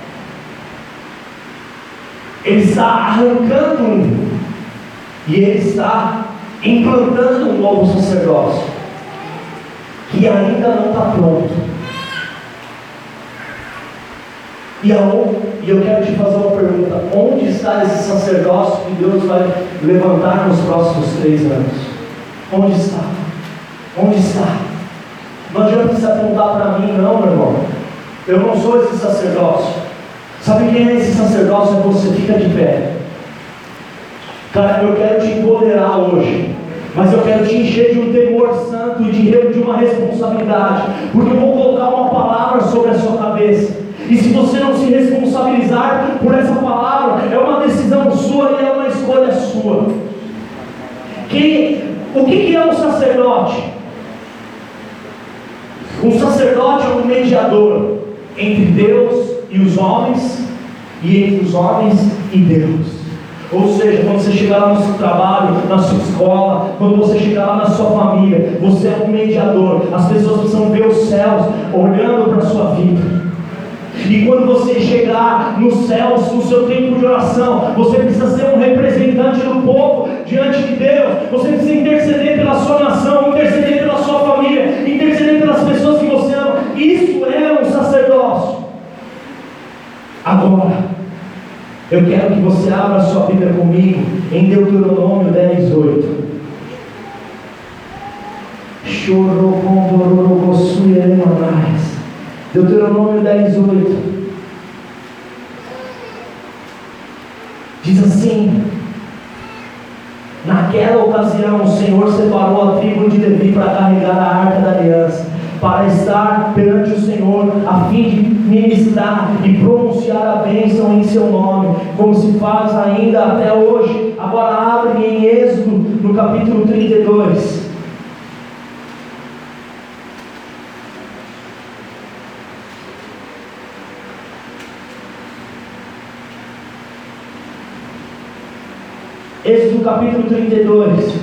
Ele está arrancando um, e Ele está implantando um novo sacerdócio, que ainda não está pronto. E eu quero te fazer uma pergunta: onde está esse sacerdócio que Deus vai levantar nos próximos 3 anos? Onde está? Onde está? Não adianta você apontar para mim, não, meu irmão. Eu não sou esse sacerdócio. Sabe quem é esse sacerdócio? É você. Fica de pé. Cara, eu quero te empoderar hoje, mas eu quero te encher de um temor santo e de uma responsabilidade, porque eu vou colocar uma palavra sobre a sua cabeça. E se você não se responsabilizar por essa palavra, é uma decisão sua e é uma escolha sua. O que é um sacerdote? Um sacerdote é um mediador entre Deus e os homens, e entre os homens e Deus. Ou seja, quando você chegar lá no seu trabalho, na sua escola, quando você chegar lá na sua família, você é um mediador. As pessoas precisam ver os céus olhando para a sua vida. E quando você chegar nos céus, no seu tempo de oração, você precisa ser um representante do povo diante de Deus. Você precisa interceder pela sua nação, interceder pela sua família, interceder pelas pessoas que você ama. Isso é um sacerdócio. Agora, eu quero que você abra a sua Bíblia comigo em Deuteronômio 10:8. Deuteronômio 10:8 diz assim: naquela ocasião o Senhor separou a tribo de Levi para carregar a arca da aliança, para estar perante o Senhor, a fim de ministrar e pronunciar a bênção em seu nome, como se faz ainda até hoje. Agora abre em Êxodo, no capítulo 32. Êxodo capítulo 32.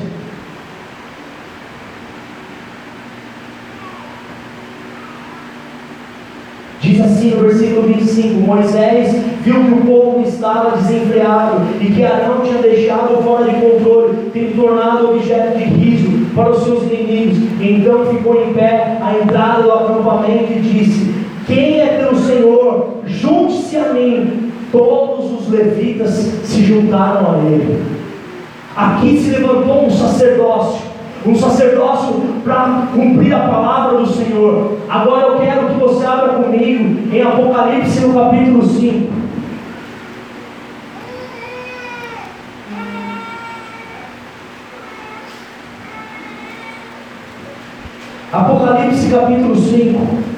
Diz assim no versículo 25: Moisés viu que o povo estava desenfreado e que Arão tinha deixado fora de controle, tendo tornado objeto de riso para os seus inimigos. Então ficou em pé à entrada do acampamento e disse: quem é teu Senhor? Junte-se a mim. Todos os levitas se juntaram a ele. Aqui se levantou um sacerdócio para cumprir a palavra do Senhor. Agora eu quero que você abra comigo em Apocalipse no capítulo 5. Apocalipse capítulo 5.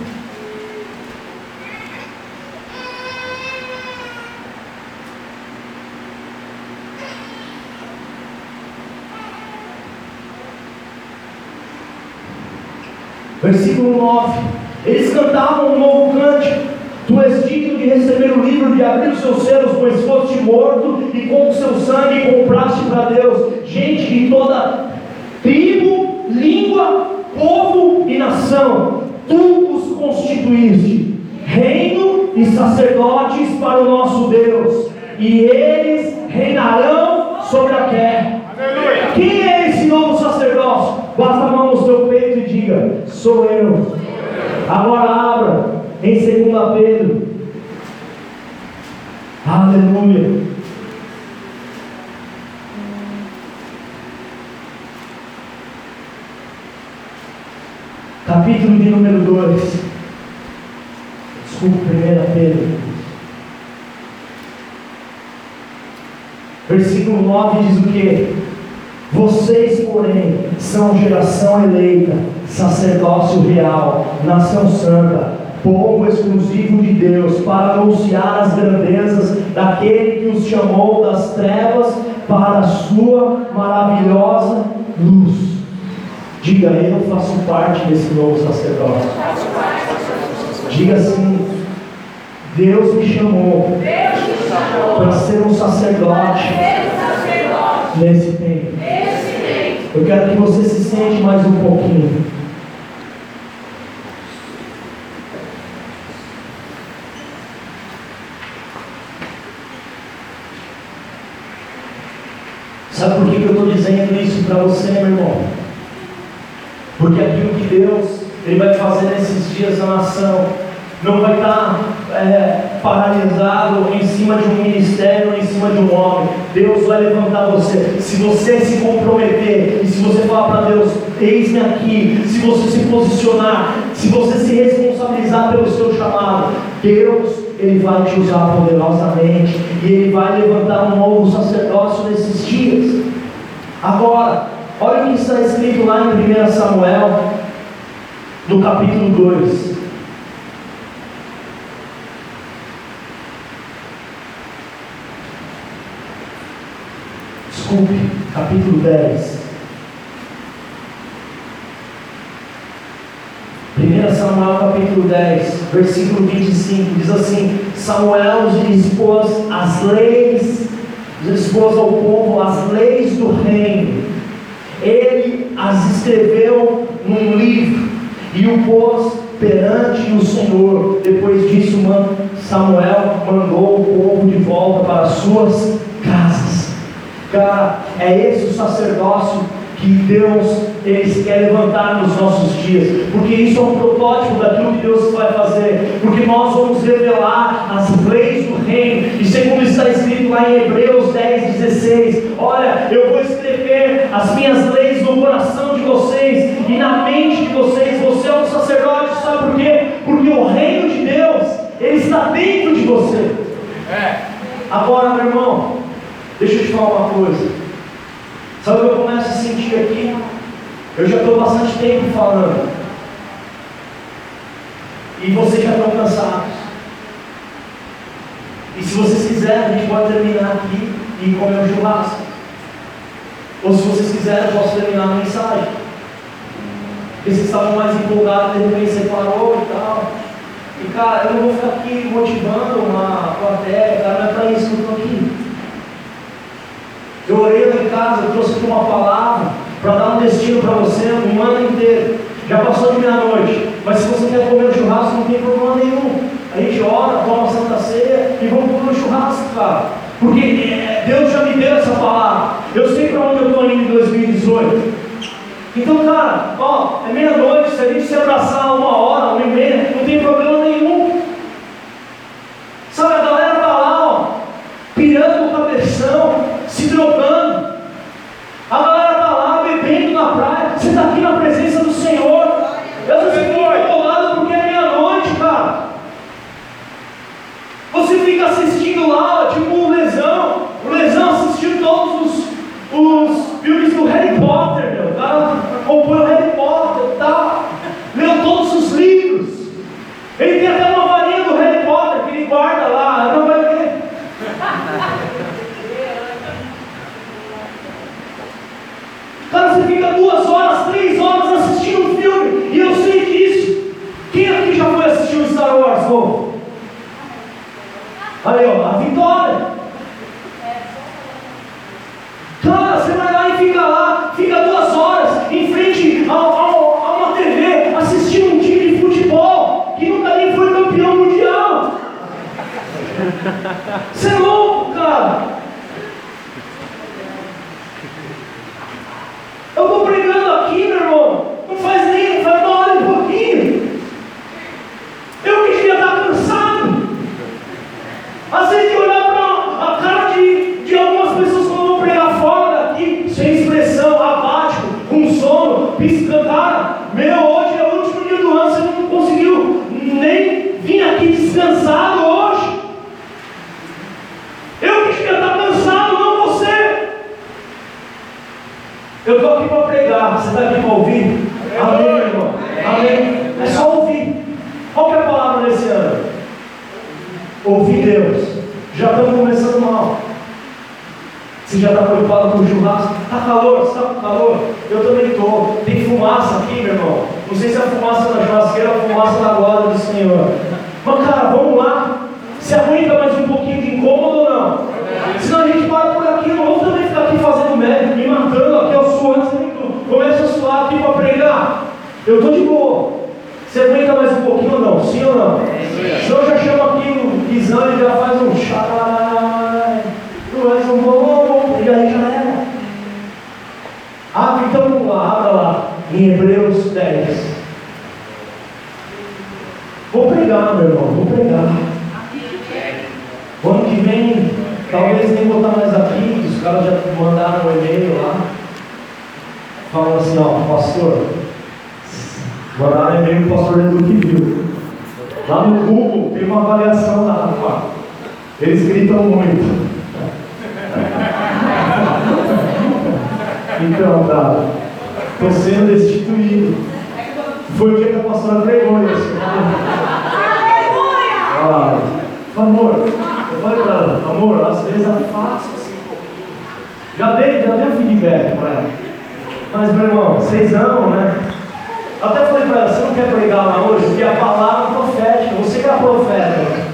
Versículo 9. Eles cantavam um novo cântico, Tu és digno de receber o livro, de abrir os seus selos, pois foste morto e com o seu sangue compraste para Deus gente de toda tribo, língua, povo e nação. Tu os constituíste reino e sacerdotes para o nosso Deus, e eles reinarão sobre a terra. Aleluia. Quem é esse novo sacerdócio? Basta a mão no seu peito e diga: sou eu. Agora abra em 2 Pedro. Aleluia. Capítulo de número 2. Desculpe, 1 Pedro. Versículo 9 diz o quê? Vocês, porém, são geração eleita, sacerdócio real, nação santa, povo exclusivo de Deus, para anunciar as grandezas daquele que os chamou das trevas para a sua maravilhosa luz. Diga: eu faço parte desse novo sacerdócio. Diga assim: Deus me chamou para ser um sacerdote nesse tempo. Eu quero que você se sente mais um pouquinho. Sabe por que eu estou dizendo isso para você, meu irmão? Porque aquilo que Deus Ele vai fazer nesses dias na nação não vai estar paralisado em cima de um ministério, em cima de um homem. Deus vai levantar você. Se você se comprometer, e se você falar para Deus: eis-me aqui, se você se posicionar, se você se responsabilizar pelo seu chamado, Deus, Ele vai te usar poderosamente, e Ele vai levantar um novo sacerdócio nesses dias. Agora, olha o que está escrito lá em 1 Samuel, no capítulo 2. Desculpe, capítulo 10. 1 Samuel capítulo 10, versículo 25, diz assim: Samuel expôs ao povo as leis do reino. Ele as escreveu num livro e o pôs perante o Senhor. Depois disso, Samuel mandou o povo de volta para as suas casas. Cara, é esse o sacerdócio que Deus Ele quer levantar nos nossos dias, porque isso é um protótipo daquilo que Deus vai fazer, porque nós vamos revelar as leis do reino, e segundo está escrito lá em Hebreus 10:16, olha, eu vou escrever as minhas leis no coração de vocês e na mente de vocês. Você é um sacerdote, sabe por quê? Porque o reino de Deus, Ele está dentro de você. Agora, meu irmão, deixa eu te falar uma coisa. Sabe o que eu começo a sentir aqui? Eu já estou bastante tempo falando, e vocês já estão cansados. E se vocês quiserem, a gente pode terminar aqui e comer um churrasco. Ou se vocês quiserem, eu posso terminar a mensagem. Porque vocês estavam mais empolgados, de repente você parou e tal. E cara, eu não vou ficar aqui motivando uma plateia, cara, não é para isso que eu estou aqui. Eu orei lá em casa, eu trouxe aqui uma palavra para dar um destino para você um ano inteiro. Já passou de meia-noite, mas se você quer comer um churrasco, não tem problema nenhum. A gente ora, toma a Santa Ceia e vamos comer um churrasco, cara. Porque Deus já me deu essa palavra. Eu sei para onde eu estou indo em 2018. Então, cara, ó, é meia-noite, se a gente se abraçar 1h, 1h30, não tem problema nenhum. Sabe, a galera tá lá, ó, pirando o cabeção, se drogando. A galera está lá bebendo na praia. Você está aqui na presença do Senhor. Eu não fico incomodado porque é meia-noite, cara. Você fica assistindo lá, tipo o Lesão. O Lesão assistiu todos os filmes do Harry Potter, meu. O cara compõe o Harry Potter e tal. Aí, ó, a vitória. Cara, você vai lá e fica 2 horas em frente a uma TV, assistindo um time de futebol que nunca nem foi campeão mundial. Você é louco, cara. Eu estou pregando aqui, meu irmão, não faz 1 hora e pouquinho. Eu que devia estar cansado. Às vezes de olhar para a cara de algumas pessoas quando vão pregar fora daqui, sem expressão, apático, com sono, piscando. Cara, hoje é o último dia do ano, você não conseguiu nem vir aqui descansado hoje. Eu que devia estar cansado, não você. Eu estou aqui para pregar, você está aqui para ouvir? Amém, meu irmão? Amém? É só ouvir. Qual que é a palavra desse ano? Ouvir Deus. Já estamos começando mal. Você já está preocupado com o churrasco? Está calor? Você está com calor? Eu também estou. Tem fumaça aqui, meu irmão. Não sei se é a fumaça da churrasqueira ou a fumaça da glória do Senhor. Mas, cara, vamos lá. Se aguenta mais um pouquinho de incômodo ou não? Senão a gente para por aqui. Eu não vou também ficar aqui fazendo médico, me matando aqui aos suantes. Começa a suar aqui para pregar. Eu estou de boa. Você aguenta mais um pouquinho ou não? Sim ou não? Senão eu já chamo aqui o Guizão e já faz um xarai. Tu és um bom. E aí já era. Então vamos lá, abra lá. Em Hebreus 10. Vou pregar, meu irmão. Vou pregar. O ano que vem, talvez nem vou estar mais aqui. Os caras já mandaram um e-mail lá. Falam assim, ó, pastor, mandaram e-mail para o pastor Edu que viu. Lá no Google tem uma avaliação lá, rapaz. Eles gritam muito. Então, tá. Estou sendo destituído. Foi o dia que a pastora pregou isso. Ah, amor, eu falei para ela, amor, às vezes afasta assim um pouquinho. Já dei feedback para ela. Mas, meu irmão, vocês amam, né? Até falei para ela, você não quer pregar lá hoje? Porque a palavra profética, você que é a profeta.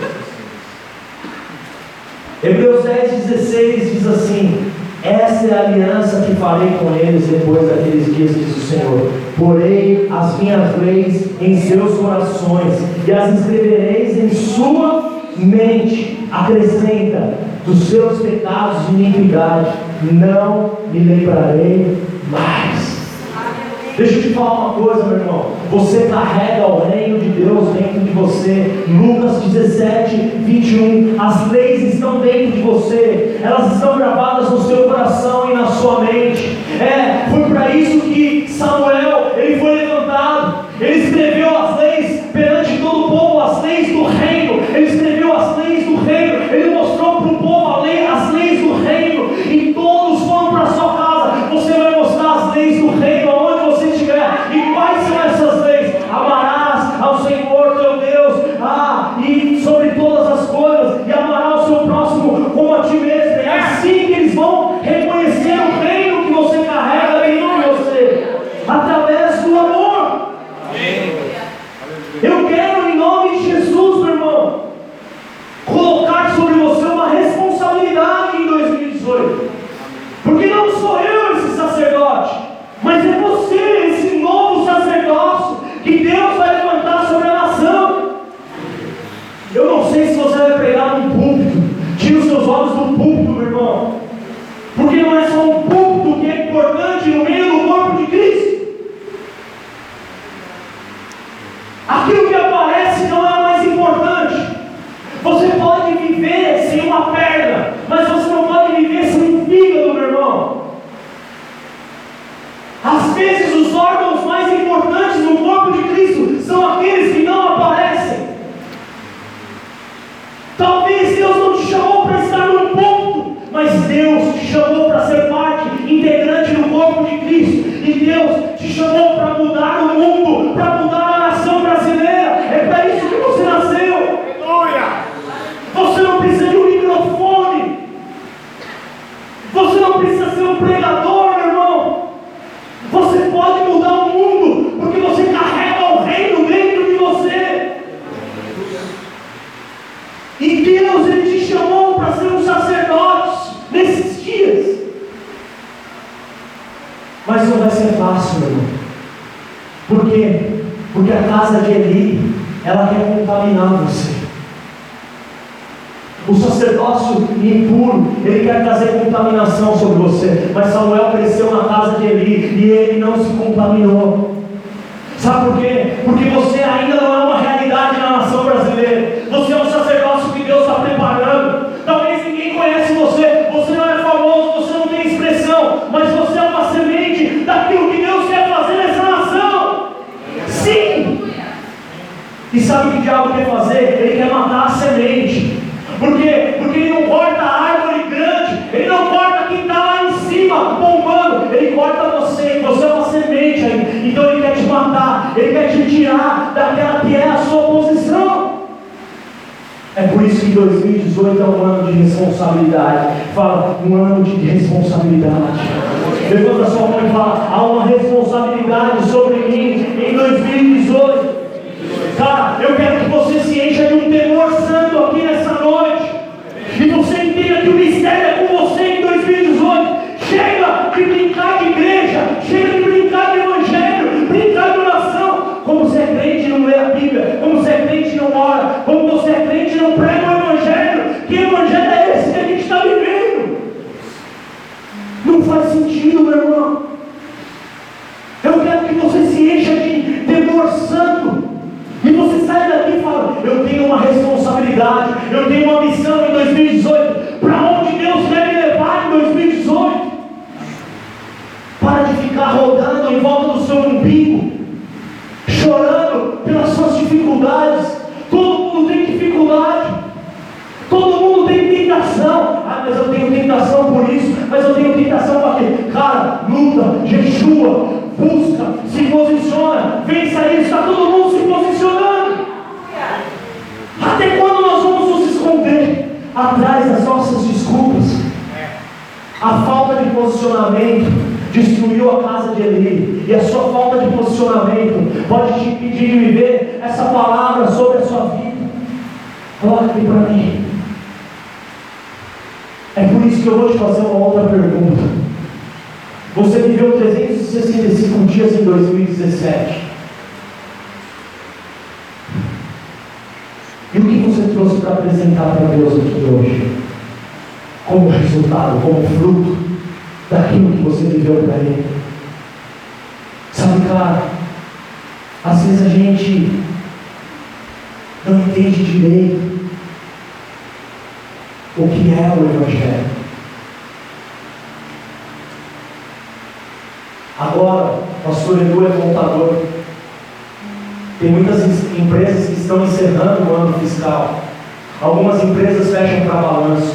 Hebreus 10:16 diz assim: essa é a aliança que farei com eles depois daqueles dias, diz o Senhor. Porei as minhas leis em seus corações e as escrevereis em sua mente. Acrescenta: dos seus pecados de iniquidade não me lembrarei mais. Deixa eu te falar uma coisa, meu irmão. Você carrega o reino de Deus dentro de você. Lucas 17:21. As leis estão dentro de você. Elas estão gravadas no seu coração e na sua mente. Foi para isso que Samuel, ele foi levantado. Ele escreveu as leis perante todo o povo, as leis do reino. Ele escreveu as leis do reino. Ele mostrou para o povo as leis do reino. E todos foram para a sua casa. Você vai mostrar as leis do reino aonde você estiver. E quais são essas leis? Amarás ao Senhor teu Deus, e sobre todas as coisas, e amarás o seu próximo como a ti mesmo. É assim que eles vão reconhecer o reino que você carrega dentro de você, através do amor. Eu quero, em nome de Jesus, meu irmão, colocar sobre você uma responsabilidade em 2018, porque não sou eu esse sacerdote, mas é você, esse novo sacerdócio que Deus vai levantar sobre a nação. Eu não sei se você vai pregar num púlpito. Tira os seus olhos do púlpito, meu irmão, porque não é só um púlpito que é importante no meio do corpo de Cristo. Aquilo que aparece não é o mais importante. Você pode viver sem uma perna, mas você não pode viver sem um fígado, meu irmão. Às vezes os órgãos mais importantes no corpo de Cristo são aqueles que não aparecem. Talvez Deus não te chamou para estar num ponto, mas Deus te chamou para ser parte integrante do corpo de Cristo. E Deus te chamou para mudar o mundo, para mudar a nação brasileira. Mas não vai ser fácil, meu irmão. Por quê? Porque a casa de Eli, ela quer contaminar você. O sacerdócio impuro, ele quer trazer contaminação sobre você. Mas Samuel cresceu na casa de Eli e ele não se contaminou. Sabe por quê? Porque você ainda não é uma realidade na nação brasileira. Você é um sacerdócio que Deus está preparando. Talvez ninguém conhece você. Você não é famoso, você não tem expressão. Mas você é uma semente daquilo que Deus quer fazer nessa nação. Sim! E sabe o que o diabo quer fazer? Ele quer matar a semente. Por quê? Porque ele não corta a árvore grande, ele não corta quem está lá em cima, bombando, ele corta você, você é uma semente aí. Então ele quer te matar, ele quer te tirar daquela que é a sua posição. É por isso que 2018 é um ano de responsabilidade. Fala, um ano de responsabilidade. Levanta a sua mão e fala, há uma responsabilidade sobre mim em 2018. Cara, eu quero que você se encha de um temor santo aqui nessa noite. E você entenda que o mistério é com você em 2018. Chega de brincar de igreja. Chega de brincar de evangelho. Brincar de oração. Como você é crente e não lê a Bíblia. Como você é crente e não ora. Como você é crente e não prega o evangelho. Que evangelho é esse que a gente está vivendo? Não faz sentido, meu irmão. Eu quero que você se encha de temor santo. E você sai daqui e fala, eu tenho uma responsabilidade, eu tenho uma missão em 2018, para onde Deus quer me levar em 2018? Para de ficar rodando em volta do seu umbigo, chorando pelas suas dificuldades. Todo mundo tem dificuldade, todo mundo tem tentação. Ah, mas eu tenho tentação por isso, mas eu tenho tentação para quê? Cara, luta, jejua, busca, se posiciona, vença isso, está todo mundo se posicionando. Até quando nós vamos nos esconder atrás das nossas desculpas? A falta de posicionamento destruiu a casa de Eli, e a sua falta de posicionamento pode te impedir de viver essa palavra sobre a sua vida. Coloca aqui para mim. É por isso que eu vou te fazer uma outra pergunta. Você viveu 365 dias em 2017. E o que você trouxe para apresentar para Deus aqui hoje? Como resultado, como fruto daquilo que você viveu para Ele. Sabe, cara, às vezes a gente não entende direito o que é o Evangelho. Agora, o pastor Edu é contador. Tem muitas empresas que estão encerrando o ano fiscal. Algumas empresas fecham para balanço.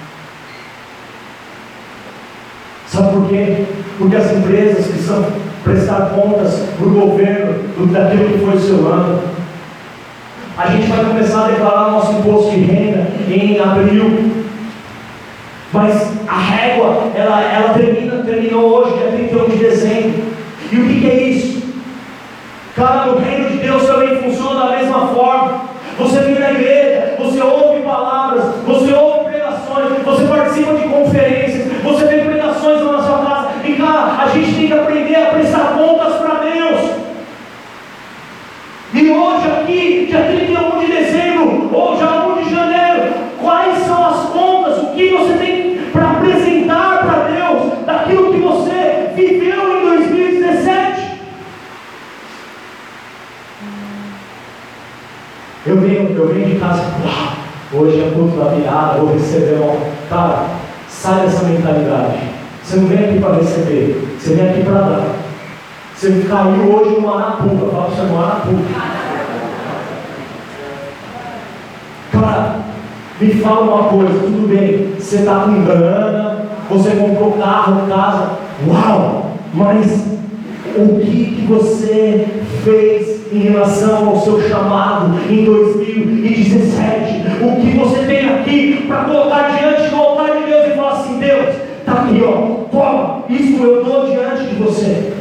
Sabe por quê? Porque as empresas precisam prestar contas para o governo daquilo que foi o seu ano. A gente vai começar a declarar nosso imposto de renda em abril. Mas a régua, ela terminou hoje, dia 31 de dezembro. E o que é isso? Cara, no reino de Deus também funciona da mesma forma. Você vem na igreja, você ouve palavras, você ouve pregações, você participa de conferências, você vê pregações na sua casa. E cara, a gente tem que aprender a prestar contas para Deus. E hoje aqui, dia 31 de dezembro, ou já 1 de janeiro, quais são as contas, o que você tem para apresentar para Deus, daquilo que você viveu em 2017? Eu venho de casa, hoje é culto da virada, vou receber uma... Cara, sai dessa mentalidade. Você não vem aqui para receber, você vem aqui para dar. Você caiu hoje no Arapuca, fala para você no Arapuca. Cara, me fala uma coisa, tudo bem, você está com grana, você comprou carro, casa, uau, mas o que você fez em relação ao seu chamado em 2017? O que você tem aqui para colocar diante do altar de Deus e falar assim: Deus, está aqui, ó, toma, isso eu dou diante de você.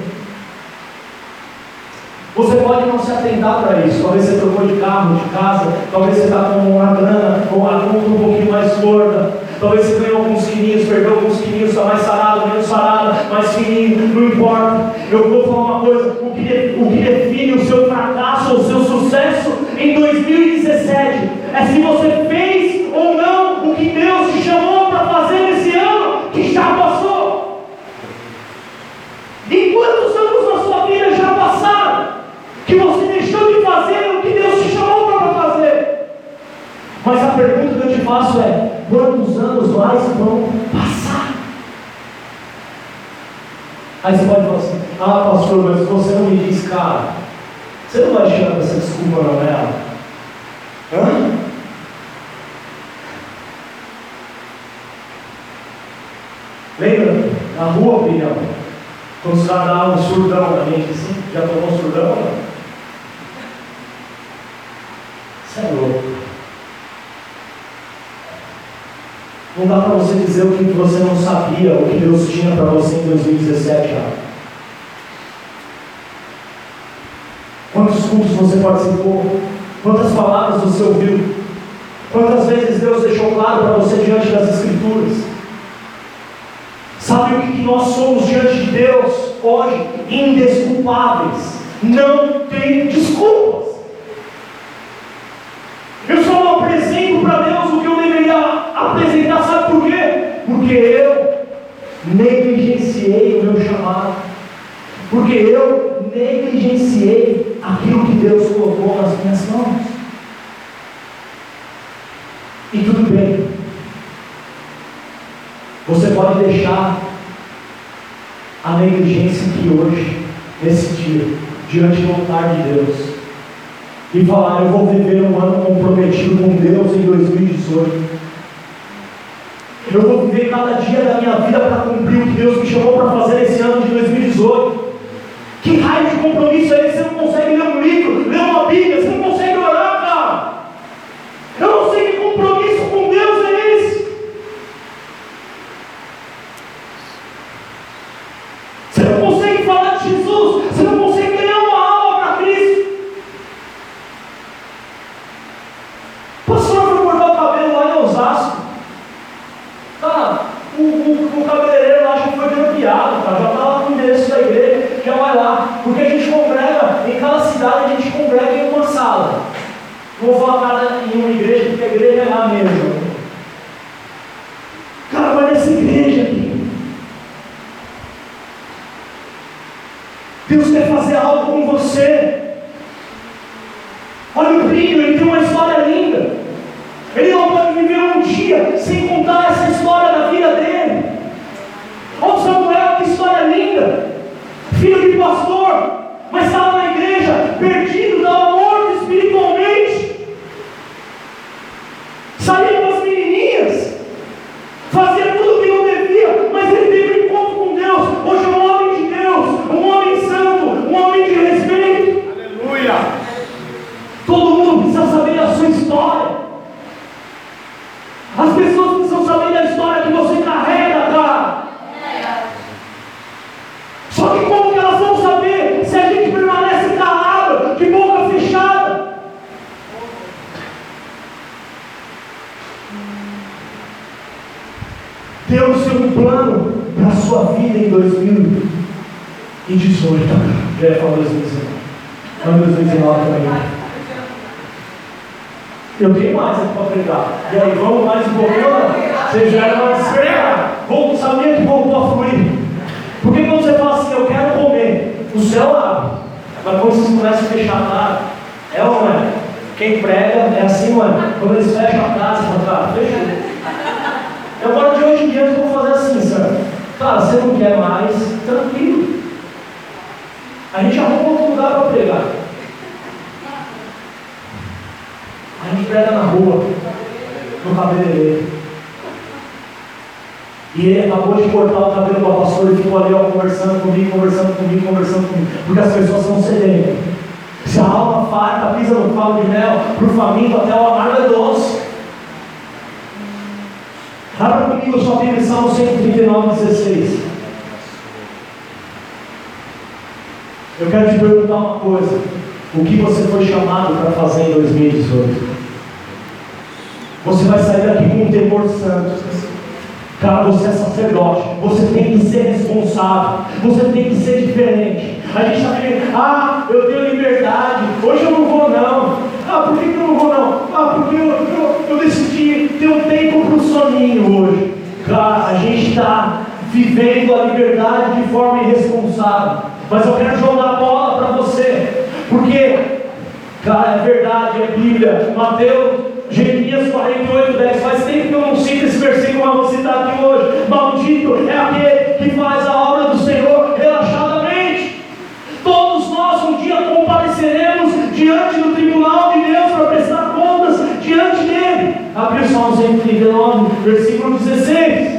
Você pode não se atentar para isso. Talvez você trocou de carro, de casa, talvez você está com uma grana ou a conta um pouquinho mais gorda. Talvez você ganhou alguns quilinhos, perdeu alguns quilinhos, está mais sarado, menos sarada, mais fininho, não importa. Eu vou falar uma coisa: o que define o seu fracasso ou o seu sucesso em 2017 é se você fez ou não o que Deus te chamou para fazer nesse ano que já passou. E quantos anos na sua vida já passaram que você deixou de fazer o que Deus te chamou para fazer? Mas a pergunta que eu te faço é: quantos anos mais vão passar? Aí você pode falar assim: ah, pastor, mas você não me diz, cara, você não vai achar essa desculpa não, né? Hã? Lembra? Na rua, Pilhão, quando os caras davam um surdão na gente assim, já tomou um surdão ou não? Isso é louco. Não dá para você dizer o que você não sabia, o que Deus tinha para você em 2017 já. Quantos cultos você participou? Quantas palavras você ouviu? Quantas vezes Deus deixou claro para você diante das Escrituras? Sabe o que nós somos diante de Deus hoje? Indesculpáveis. Não tem desculpas. Eu só não apresento para Deus o que eu deveria apresentar, sabe por quê? Porque eu negligenciei o meu chamado, porque eu negligenciei aquilo que Deus colocou nas minhas mãos. E tudo bem, você pode deixar a negligência aqui hoje, nesse dia, diante do altar de Deus, e falar: eu vou viver um ano comprometido com Deus em 2018. Eu vou viver cada dia da minha vida para cumprir o que Deus me chamou para fazer esse ano de 2018. Que raio de compromisso é esse? Você não consegue ler um livro, ler uma Bíblia, você não consegue orar, cara. Eu não sei que compromisso com Deus é esse. Você não consegue falar de Jesus, você não consegue ganhar uma alma para Cristo. O pastor foi cortar o cabelo lá em Osasco. Cara, o cabeleireiro acha que foi grampeado, cara. Já está lá no endereço da igreja, já vai lá. Porque a gente congrega, em cada cidade a gente congrega em uma sala. Não vou falar em uma igreja, porque a igreja é lá mesmo. Cara, vai nessa igreja aqui. Deus quer fazer algo com você. Olha o brilho, ele tem uma história linda. Ele não pode viver um dia sem contar essa história da vida dele. Olha o Samuel, que história linda. Filho de pastor, mas estava na igreja, perdido, estava morto espiritualmente. Saía com as menininhas, fazia tudo o que não devia, mas ele teve um encontro com Deus. Hoje é um homem de Deus, um homem santo, um homem de respeito. Aleluia! Todo mundo precisa saber a sua história. As pessoas precisam saber da história que você carrega, cara. Só que como que elas vão saber se a gente permanece calado, de boca fechada? Deus tem um plano para a sua vida em 2018. Já ia falar 2019. Não, 2019 também. Eu tenho mais aqui para pregar. E aí, vamos mais um pouquinho? Você já era mais esperar. Sabia que voltou a fluir? Porque quando você fala assim: eu quero comer, o céu abre. Mas quando vocês começam a fechar a cara, é ou não é? Quem prega é assim, não é? Quando eles fecham a casa, você fala: cara, fechou. Agora de hoje em dia eu vou fazer assim, sabe? Cara, você não quer mais, tranquilo. A gente arruma outro lugar para pregar. A gente prega na rua, no cabeleireiro. E ele acabou de cortar o cabelo do pastor e ficou ali, ó, conversando comigo. Porque as pessoas são sedentas. Se a alma farta pisa no favo de mel, para o faminto até o amargo é doce. Abra comigo sua Bíblia em Salmo 139:16. Eu quero te perguntar uma coisa: o que você foi chamado para fazer em 2018? Você vai sair daqui com um temor santo. Cara, você é sacerdote, você tem que ser responsável, você tem que ser diferente. A gente está vendo, eu tenho liberdade, hoje eu não vou não. Por que eu não vou não? Porque eu decidi ter um tempo para o soninho hoje. Cara, a gente está vivendo a liberdade de forma irresponsável. Mas eu quero jogar a bola para você, porque, cara, é verdade, é Bíblia, Mateus, Jeremias 48:10, faz tempo que eu não cito esse versículo, mas vou citar aqui hoje. Maldito é aquele que faz a obra do Senhor relaxadamente. Todos nós um dia compareceremos diante do tribunal de Deus para prestar contas diante dele. Abriu Salmo 139, versículo 16.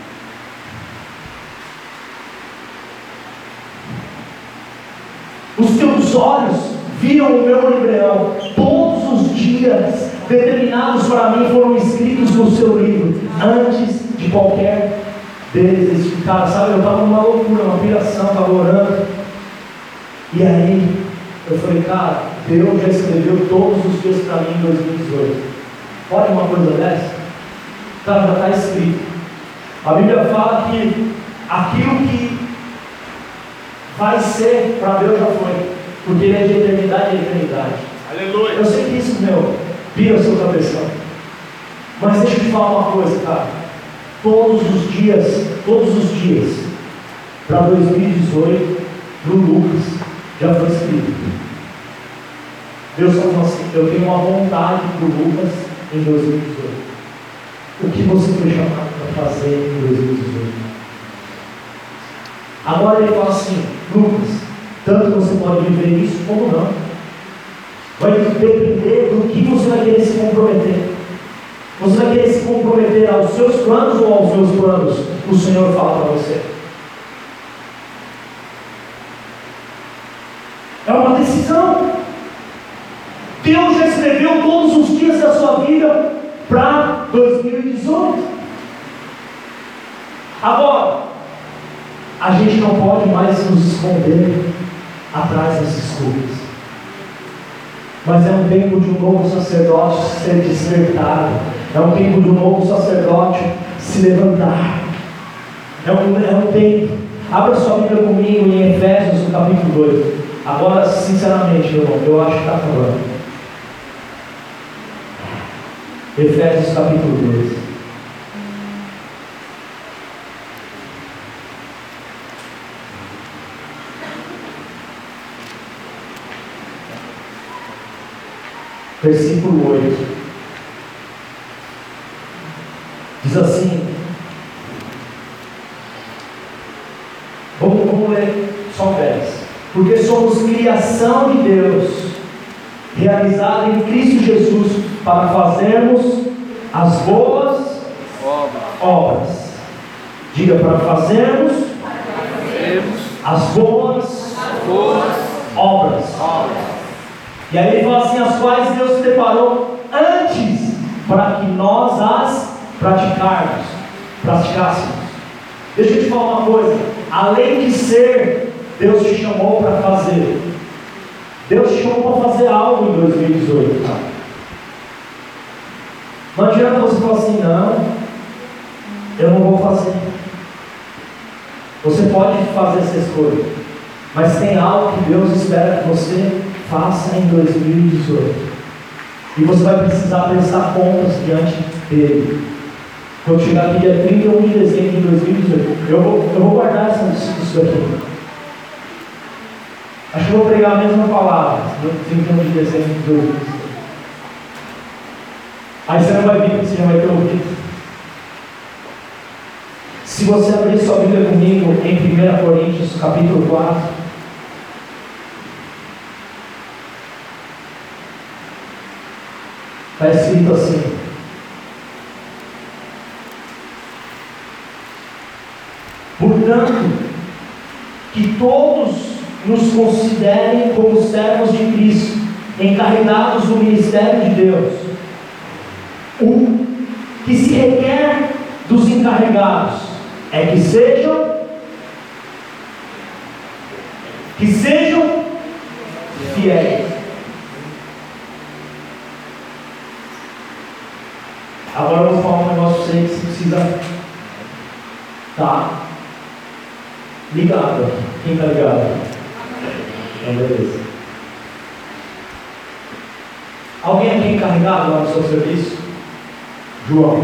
Os teus olhos viram o meu embrião, todos os dias determinados para mim foram escritos no seu livro, antes de qualquer deles. Cara, sabe, eu estava numa loucura, uma piração, estava orando, e aí eu falei, cara, Deus já escreveu todos os dias para mim em 2018. Olha uma coisa dessa, cara, já está escrito. A Bíblia fala que aquilo que vai ser para Deus já foi, porque Ele é de eternidade a eternidade. Aleluia. Eu sei que isso, pira o seu cabeção, mas deixa eu te falar uma coisa, cara. Todos os dias, para 2018, no Lucas, já foi escrito. Deus falou assim: eu tenho uma vontade para o Lucas em 2018. O que você foi chamado para fazer em 2018? Agora ele fala assim: Lucas, tanto você pode viver isso como não. Vai depender do que você vai querer se comprometer. Você vai querer se comprometer aos seus planos ou aos meus planos? O Senhor fala para você. É uma decisão. Deus já escreveu todos os dias da sua vida para 2018. Agora, a gente não pode mais nos esconder atrás dessas coisas. Mas é um tempo de um novo sacerdote ser despertado. É um tempo de um novo sacerdote se levantar. É um tempo. Abra sua Bíblia comigo em Efésios, no capítulo 2. Agora, sinceramente, meu irmão, eu acho que está acabando. Efésios, capítulo 2. Versículo 8 diz assim, vamos ler só 10. Porque somos criação de Deus, realizada em Cristo Jesus, para fazermos as boas obras. Diga, para fazermos as boas obras. E aí ele fala assim: as quais Deus preparou antes para que nós as praticássemos. Deixa eu te falar uma coisa: além de ser, Deus te chamou para fazer. Deus te chamou para fazer algo em 2018, tá? Não adianta você falar assim: não, eu não vou fazer. Você pode fazer essa escolha, mas tem algo que Deus espera que você faça em 2018, e você vai precisar prestar contas diante dele. Quando chegar aqui dia 31 de dezembro de 2018, eu vou guardar isso aqui. Acho que eu vou pregar a mesma palavra no 31 de dezembro de 2018. Aí você não vai vir, porque você já vai ter ouvido. Se você abrir sua Bíblia comigo em 1 Coríntios capítulo 4, está escrito assim: portanto, que todos nos considerem como servos de Cristo, encarregados do ministério de Deus. O que se requer dos encarregados é que sejam fiéis. Agora eu vou falar um negócio para você que você precisa Tá ligado? Quem está ligado? Então, beleza. Alguém aqui encarregado lá no seu serviço? João.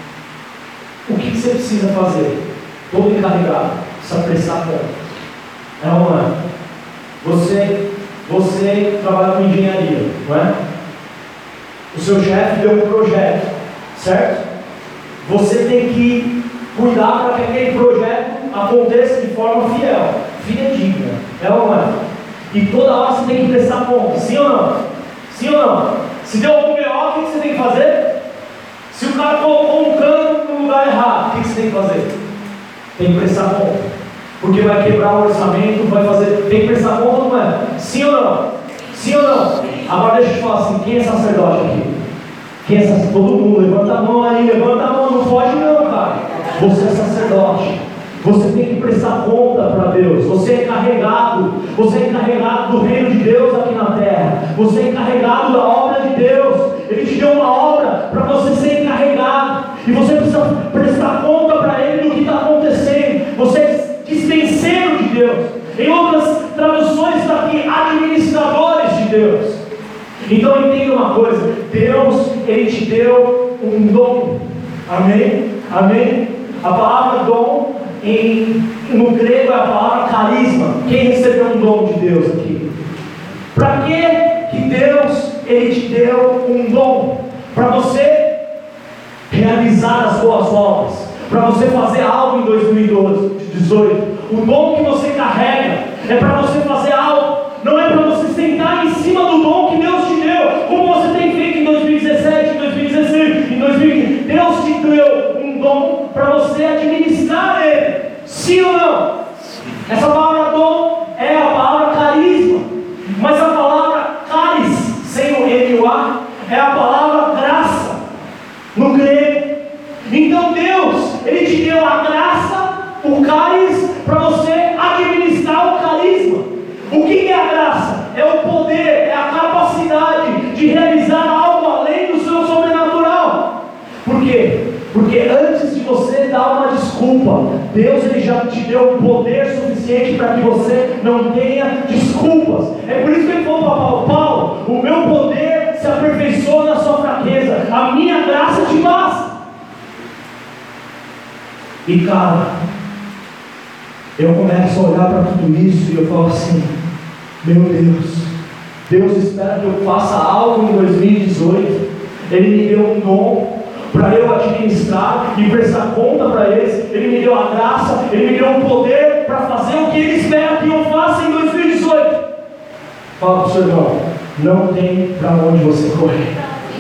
O que você precisa fazer? Todo encarregado precisa prestar conta. É ou não é? Você trabalha com engenharia, não é? O seu chefe deu um projeto, certo? Você tem que cuidar para que aquele projeto aconteça de forma fidedigna. É ou não é? E toda hora você tem que prestar conta, sim ou não? Sim ou não? Se deu algum BO, o que você tem que fazer? Se o cara colocou um cano no lugar errado, o que você tem que fazer? Tem que prestar conta. Porque vai quebrar o orçamento, vai fazer. Tem que prestar conta ou não é? Sim ou não? Sim ou não? Agora deixa eu te falar assim, quem é sacerdote aqui? Quem é sacerdote? Todo mundo, levanta a mão aí, levanta a mão, não foge não, cara. Você é sacerdote. Você tem que prestar conta para Deus. Você é encarregado do reino de Deus aqui na terra. Você é encarregado da obra de Deus. Ele te deu uma obra para você ser encarregado. E você precisa prestar conta para Ele do que está acontecendo. Você é dispenseiro de Deus. Em outras traduções está aqui, administradores de Deus. Então entenda uma coisa: Deus, Ele te deu um dom. Amém? Amém? A palavra dom no grego é a palavra carisma. Quem recebeu um dom de Deus aqui? Para que Deus Ele te deu um dom? Para você realizar as boas obras, para você fazer algo em 2018. O dom que você carrega é para você fazer algo, não é para você sentar em cima do dom que Deus te deu, como você tem feito em 2017, em 2016, em 2020. Deus te deu um dom para você administrar ele. Sim ou não? Essa palavra dom é a palavra carisma, mas a palavra caris, sem o N e o A, é a palavra graça no grego. Então Deus, Ele te deu a graça, o caris, para você administrar o carisma. O que é a graça? É o poder, é a capacidade de realizar algo além do seu sobrenatural. Por quê? Porque antes de você dar uma desculpa, Deus Ele já te deu um poder suficiente para que você não tenha desculpas. É por isso que Ele falou para Paulo: o meu poder se aperfeiçoa na sua fraqueza, a minha graça te basta. E cara, eu começo a olhar para tudo isso e eu falo assim: meu Deus espera que eu faça algo em 2018. Ele me deu um dom para eu administrar e prestar conta para eles. Ele me deu a graça, Ele me deu o poder para fazer o que Ele espera que eu faça em 2018. Fala para o seu irmão: não tem para onde você correr.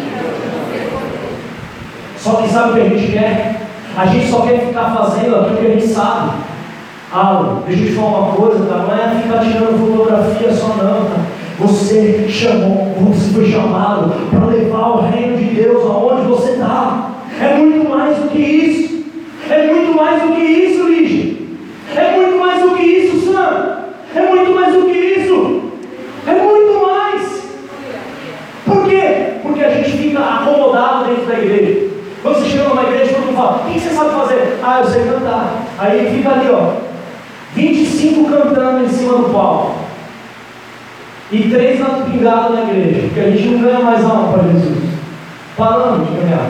Só que sabe o que a gente quer? A gente só quer ficar fazendo aquilo que a gente sabe. Deixa eu te falar uma coisa, cara, não é ficar tirando fotografia só não, cara. Você foi chamado para levar o reino de Deus aonde você está. É muito mais do que isso. É muito mais do que isso, Lígia. É muito mais do que isso, Sam. É muito mais do que isso. É muito mais. Por quê? Porque a gente fica acomodado dentro da igreja. Quando você chega numa igreja, todo mundo fala: o que você sabe fazer? Eu sei cantar. Aí fica ali, 25 cantando em cima do palco e 3 pingados na igreja, porque a gente não ganha mais alma para Jesus. Paramos de ganhar.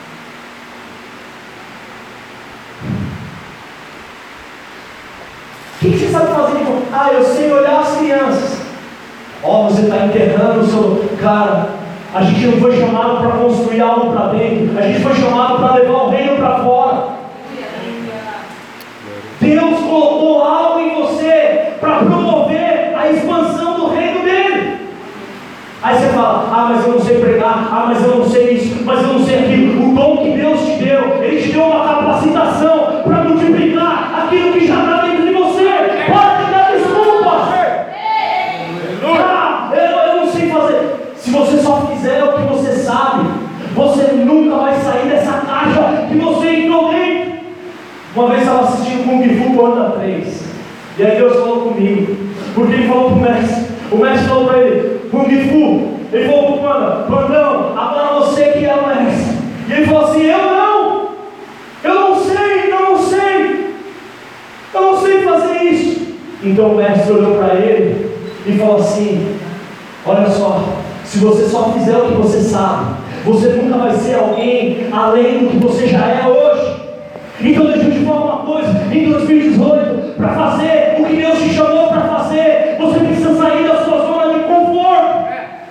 O que você sabe fazer? Eu sei olhar as crianças. Você está enterrando o seu... Cara, a gente não foi chamado para construir algo para dentro, a gente foi chamado para levar o reino para fora. Deus colocou algo em você para promover a expansão do reino dele. Aí você fala: mas eu não sei pregar, mas eu não sei isso, mas eu não sei aquilo. O dom que Deus te deu, Ele te deu uma capacitação para multiplicar aquilo que já está dentro de você. Pode dar desculpa. Eu não sei fazer. Se você só fizer o que você sabe, você nunca vai sair dessa caixa que você entrou dentro. Uma vez eu estava assistindo Kung Fu Panda 3, e aí Deus falou comigo, porque Ele falou para o mestre falou para ele: Kung Fu, ele falou para o Pandão, agora você que é o mestre. E ele falou assim: eu não sei. Então o mestre olhou para ele e falou assim: olha só, se você só fizer o que você sabe, você nunca vai ser alguém além do que você já é hoje. Então deixa eu te falar uma coisa: em 2018, para fazer o que Deus te chamou para fazer, você precisa sair da sua zona de conforto.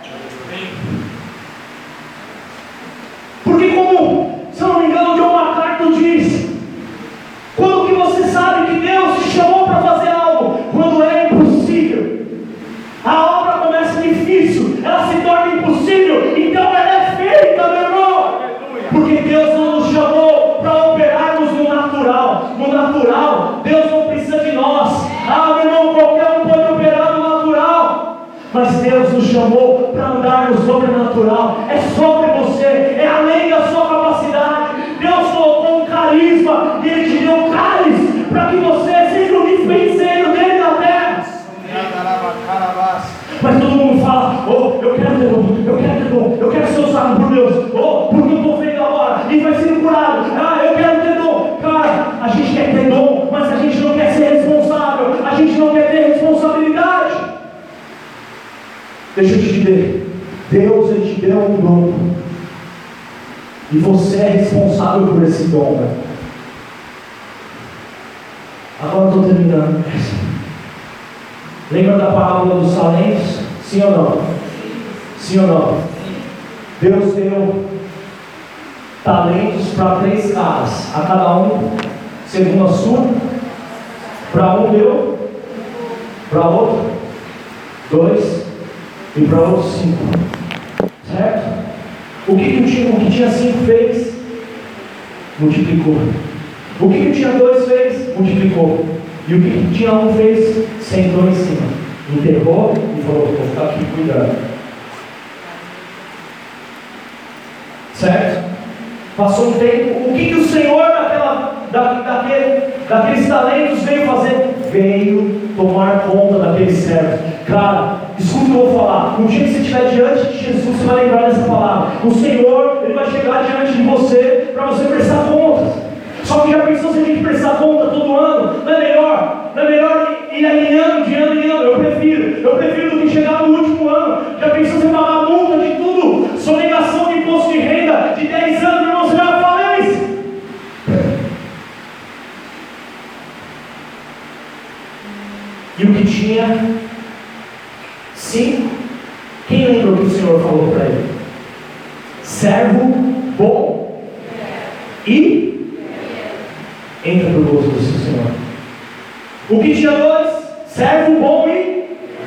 Porque como, se eu não me engano, John MacArthur diz, quando que você sabe que Deus te chamou para fazer algo? Quando é impossível. A obra começa difícil, ela se torna impossível, então ela é feita, meu irmão. Porque Deus não nos chamou para operarmos no natural. No natural, Deus não precisa de nós. Meu irmão, qualquer um pode operar no natural. Mas Deus nos chamou para andar no sobrenatural. É sobre você, é além da sua capacidade. Deus colocou um carisma e Ele te deu cálice para que você seja o dispenseiro dele na terra. Mas todo mundo fala: eu quero ter dom, eu quero ter dom, eu quero ser usado por Deus, porque eu estou feito agora e vai ser curado. Eu quero ter dom. Cara, a gente quer ter dom, mas a gente não quer ser responsável, a gente não quer ter responsabilidade. Deixa eu te dizer, Deus Ele te deu um dom e você é responsável por esse dom, né? Agora eu estou terminando. Lembra da parábola dos talentos? Sim ou não? Sim ou não? Deus deu talentos para 3 caras, a cada um segundo a sua. Para um deu, para outro 2 e para outro 5. Certo? O que tinha 5 fez? Multiplicou. O que tinha 2 fez? Multiplicou. E o que tinha 1 fez? Sentou em cima, enterrou e falou: vou ficar aqui cuidando. Certo? Passou um tempo. O que o Senhor daqueles talentos veio fazer? Veio tomar conta daqueles servos. Cara, escuta o que eu vou falar. Um dia que você estiver diante de Jesus, você vai lembrar dessa palavra. O Senhor, Ele vai chegar diante de você para você prestar contas. Só que já pensou se a gente prestar conta todo ano? Não é melhor ir alinhando de ano em ano? Eu prefiro do que chegar no último ano. Já pensou você pagar multa de tudo? Sonegação de imposto de renda de 10 anos, meu irmão, você vai falar isso? E o que tinha 5, quem lembra o que o Senhor falou para ele? Servo bom e entra no gozo do seu Senhor. O que tinha 2? Servo bom e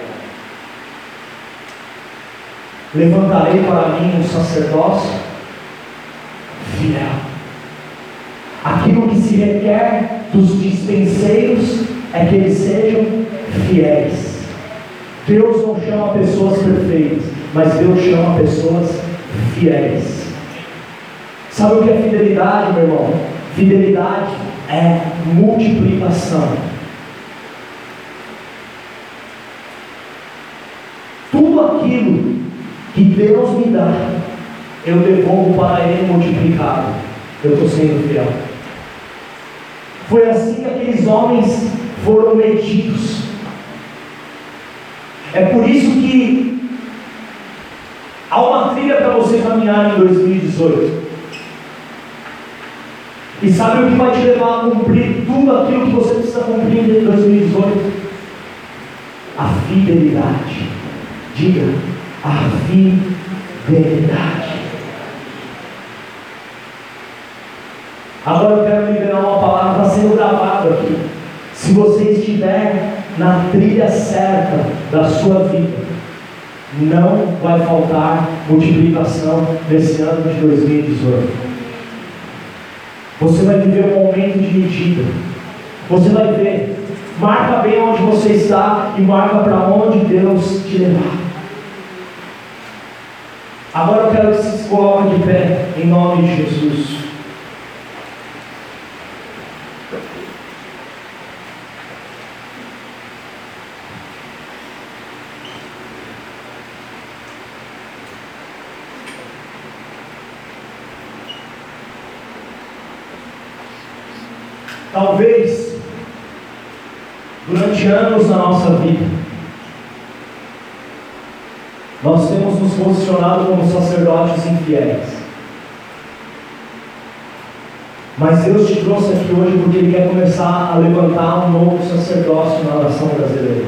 levantarei para mim um sacerdócio fiel. Aquilo que se requer dos dispenseiros é que eles sejam fiéis. Deus não chama pessoas perfeitas, mas Deus chama pessoas fiéis. Sabe o que é fidelidade, meu irmão? Fidelidade é multiplicação. Tudo aquilo que Deus me dá, eu devolvo para Ele multiplicado. Eu estou sendo fiel. Foi assim que aqueles homens foram medidos. É por isso que há uma trilha para você caminhar em 2018. E sabe o que vai te levar a cumprir tudo aquilo que você precisa cumprir em 2018? A fidelidade. Diga, a fidelidade. Agora eu quero liberar uma palavra, está sendo gravado aqui. Se você estiver na trilha certa da sua vida, não vai faltar multiplicação nesse ano de 2018. Você vai viver um momento de medida. Você vai ver. Marca bem onde você está e marca para onde Deus te levar. Agora eu quero que se coloque de pé em nome de Jesus. Talvez durante anos na nossa vida, nós temos nos posicionado como sacerdotes infiéis. Mas Deus te trouxe aqui hoje porque Ele quer começar a levantar um novo sacerdócio na nação brasileira.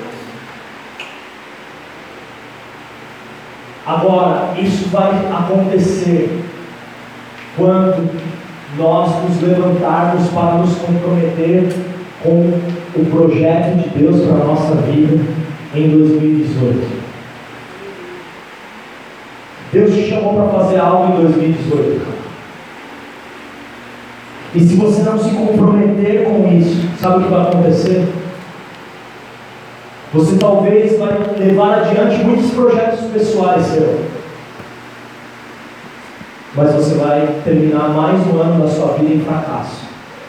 Agora, isso vai acontecer quando nós nos levantarmos para nos comprometer com o projeto de Deus para a nossa vida em 2018. Deus te chamou para fazer algo em 2018. E se você não se comprometer com isso, sabe o que vai acontecer? Você talvez vai levar adiante muitos projetos pessoais seus, mas você vai terminar mais um ano da sua vida em fracasso.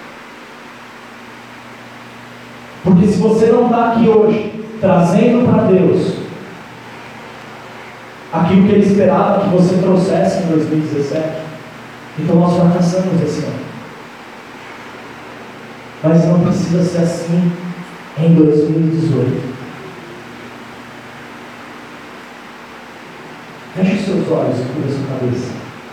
Porque se você não está aqui hoje, trazendo para Deus aquilo que Ele esperava que você trouxesse em 2017, então nós fracassamos esse ano. Mas não precisa ser assim em 2018. Feche os seus olhos e cubra sua cabeça.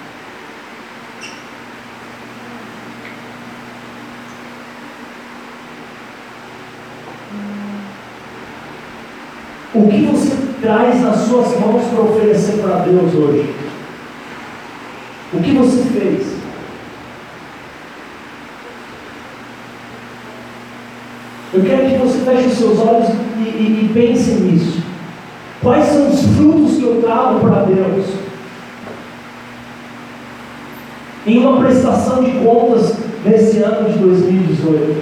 O que você traz nas suas mãos para oferecer para Deus hoje? O que você fez? Eu quero que você feche os seus olhos e pense nisso. Quais são os frutos que eu trago para Deus? Em uma prestação de contas nesse ano de 2018.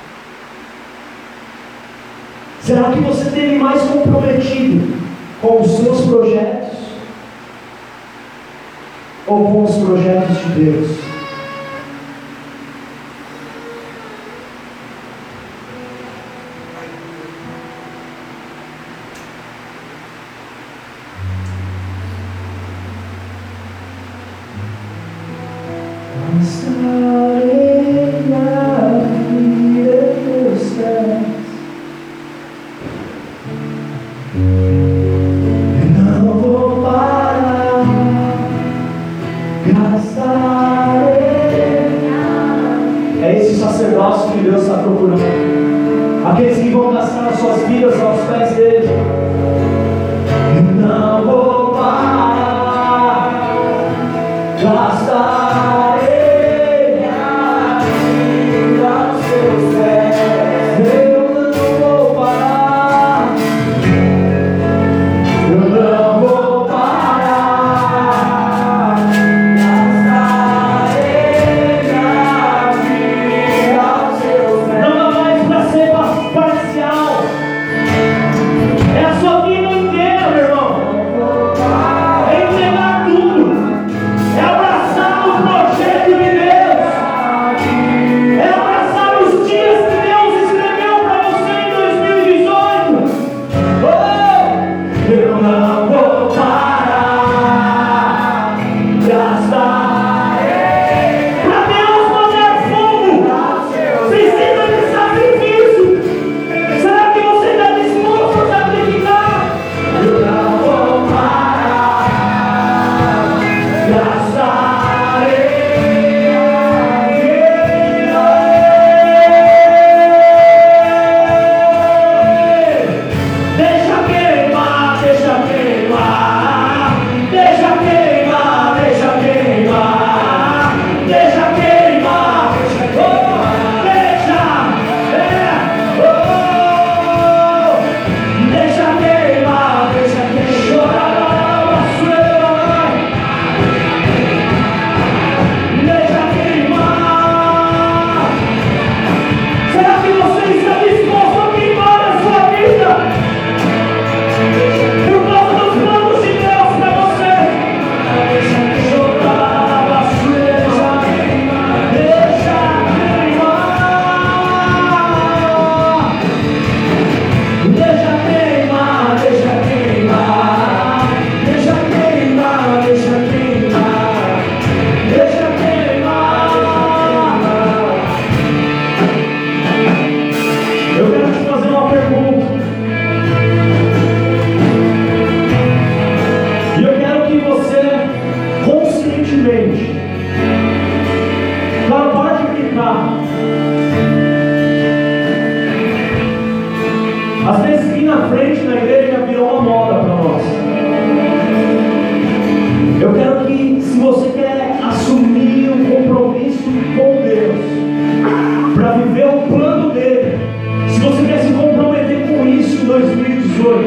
Será que você esteve mais comprometido com os seus projetos ou com os projetos de Deus? É esse sacerdócio que Deus está procurando. Aqueles que vão gastar as suas vidas aos pés dele. Eu não vou parar, gastarei minha vida aos seus pés. Eu não vou parar, eu não vou parar, gastarei minha vida aos seus pés. Não dá mais para ser parcial. frente. Agora para de brincar. Às vezes ir na frente na igreja virou uma moda para nós. Eu quero que, se você quer assumir um compromisso com Deus, para viver o plano dele, se você quer se comprometer com isso em 2018,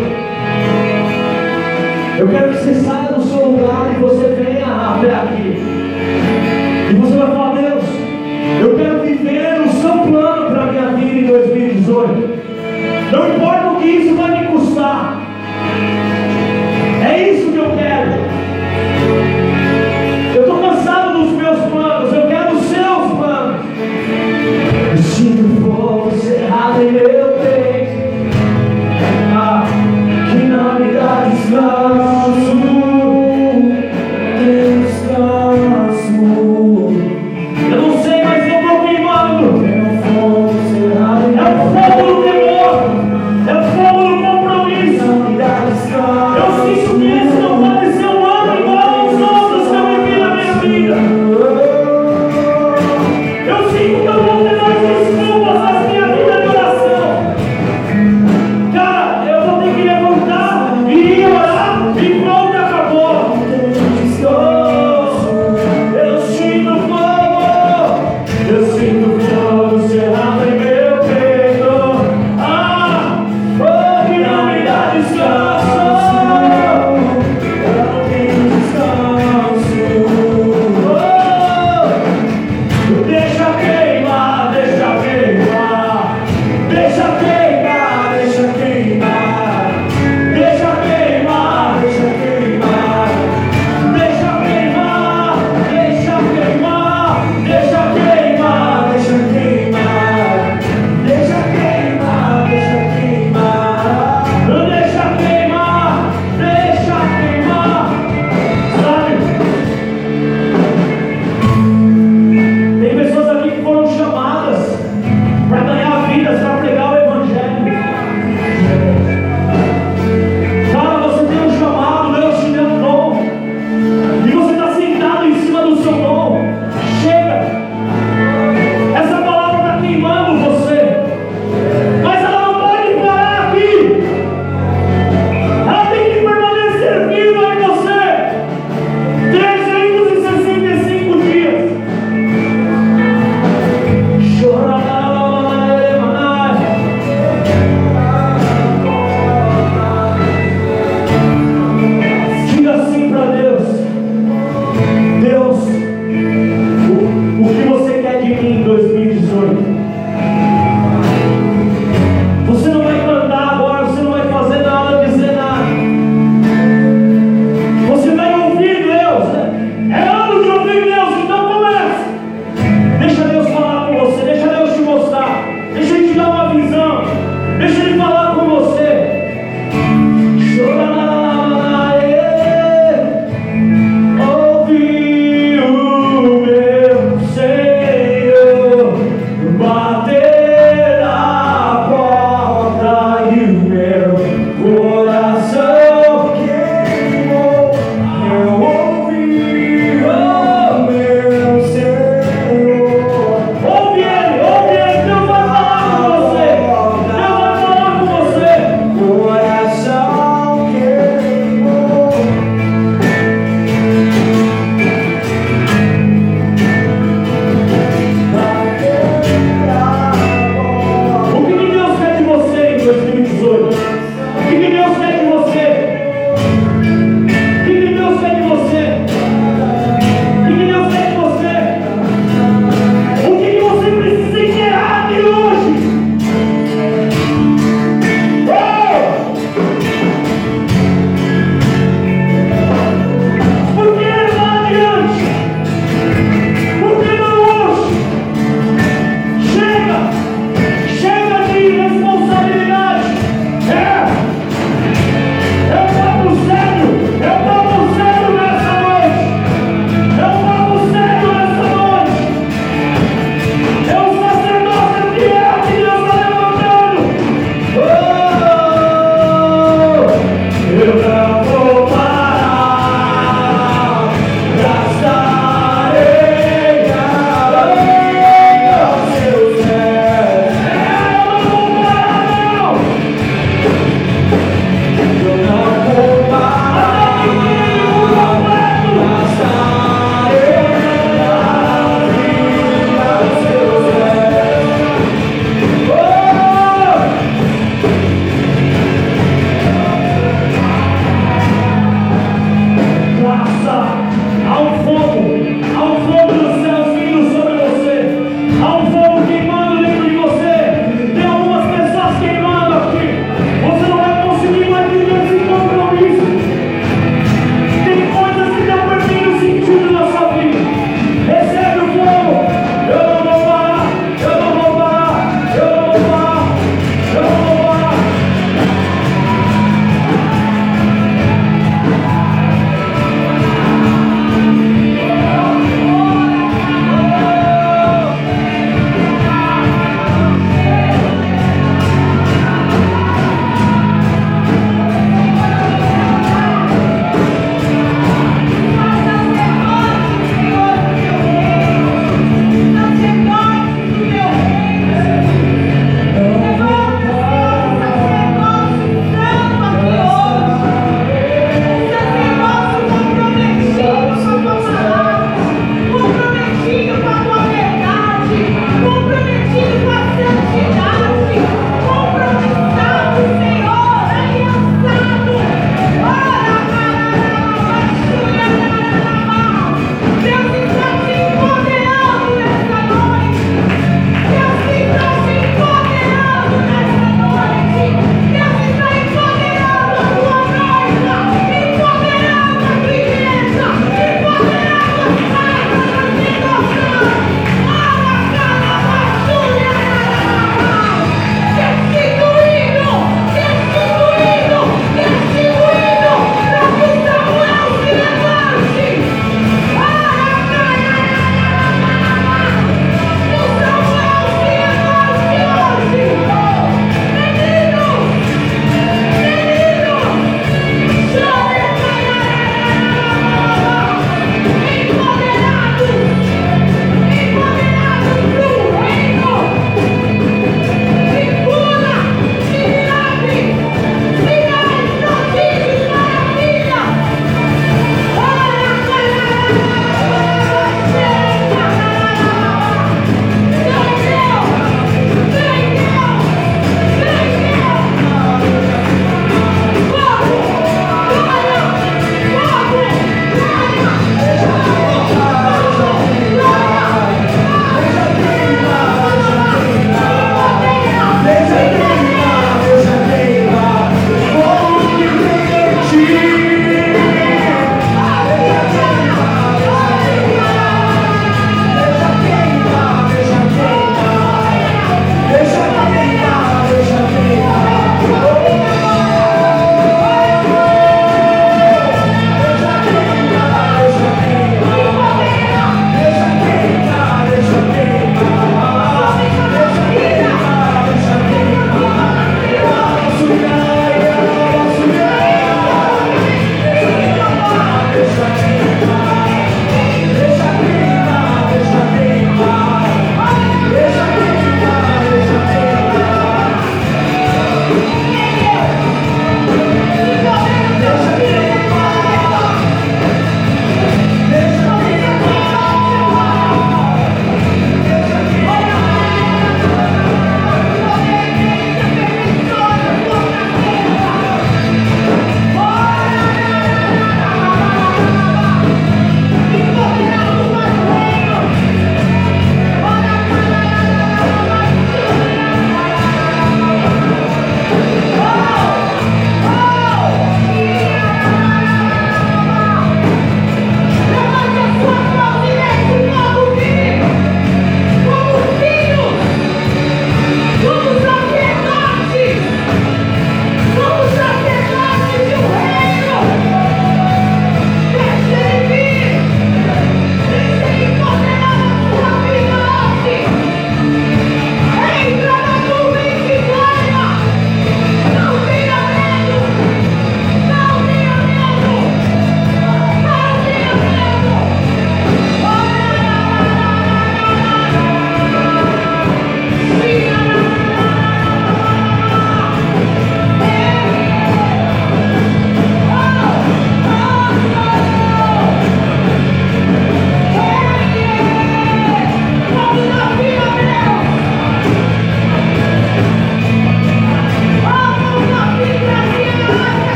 eu quero que você saia do seu lugar e você venha até aqui. E você vai falar: Deus, eu quero viver o seu plano para a minha vida em 2018. Não importa o que isso vai me custar. É isso que eu quero. Eu estou cansado dos meus planos. Eu quero os seus planos. E se for cerrado em meu peito, que não me dá descanso.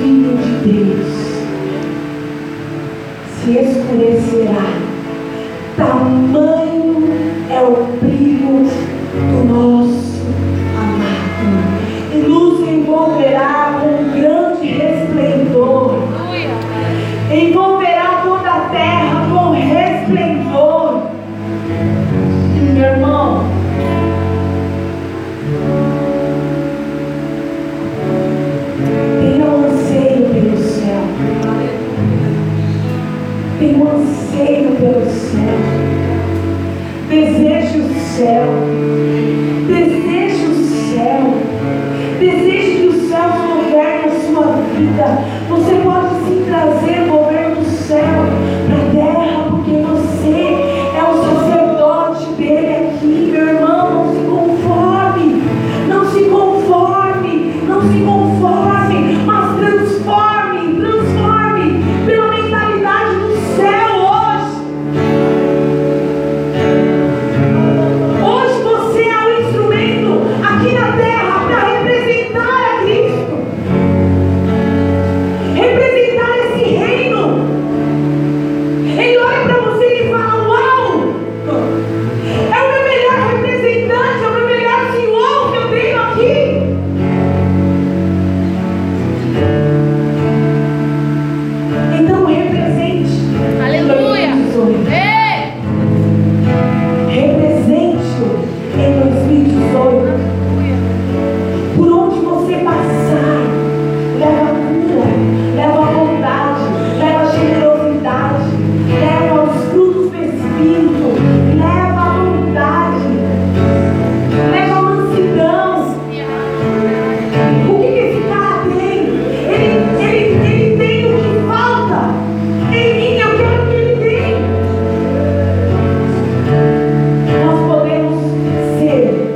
Filho de Deus se escurecerá. Tamanho é o brilho do nosso amado, e nos envolverá com grande resplendor. Envolverá toda a terra com resplendor. Meu irmão, tenha um anseio pelo céu. Tenha um anseio pelo céu. Deseje o céu. Deseje o céu. Deseje que o céu governe a sua vida. Você pode sim trazer o governo do céu para a terra, porque você é o sacerdote dele aqui, meu irmão. Não se conforme. Não se conforme. Não se conforme. Mas transforme. Transforme pela mentalidade do céu hoje. Hoje você é um instrumento aqui na terra para representar a Cristo, representar esse reino. Ele olha para você e fala: uau, é o meu melhor representante, é o meu melhor senhor que eu tenho aqui. Então represente. Aleluia. Ei! Represente-o em 2018. Por onde você passar, leva cura, leva bondade, leva generosidade, leva os frutos do Espírito, leva a bondade, leva a mansidão. O que esse cara tem? Ele tem o que falta. Em mim eu quero o que ele tem. Nós podemos ser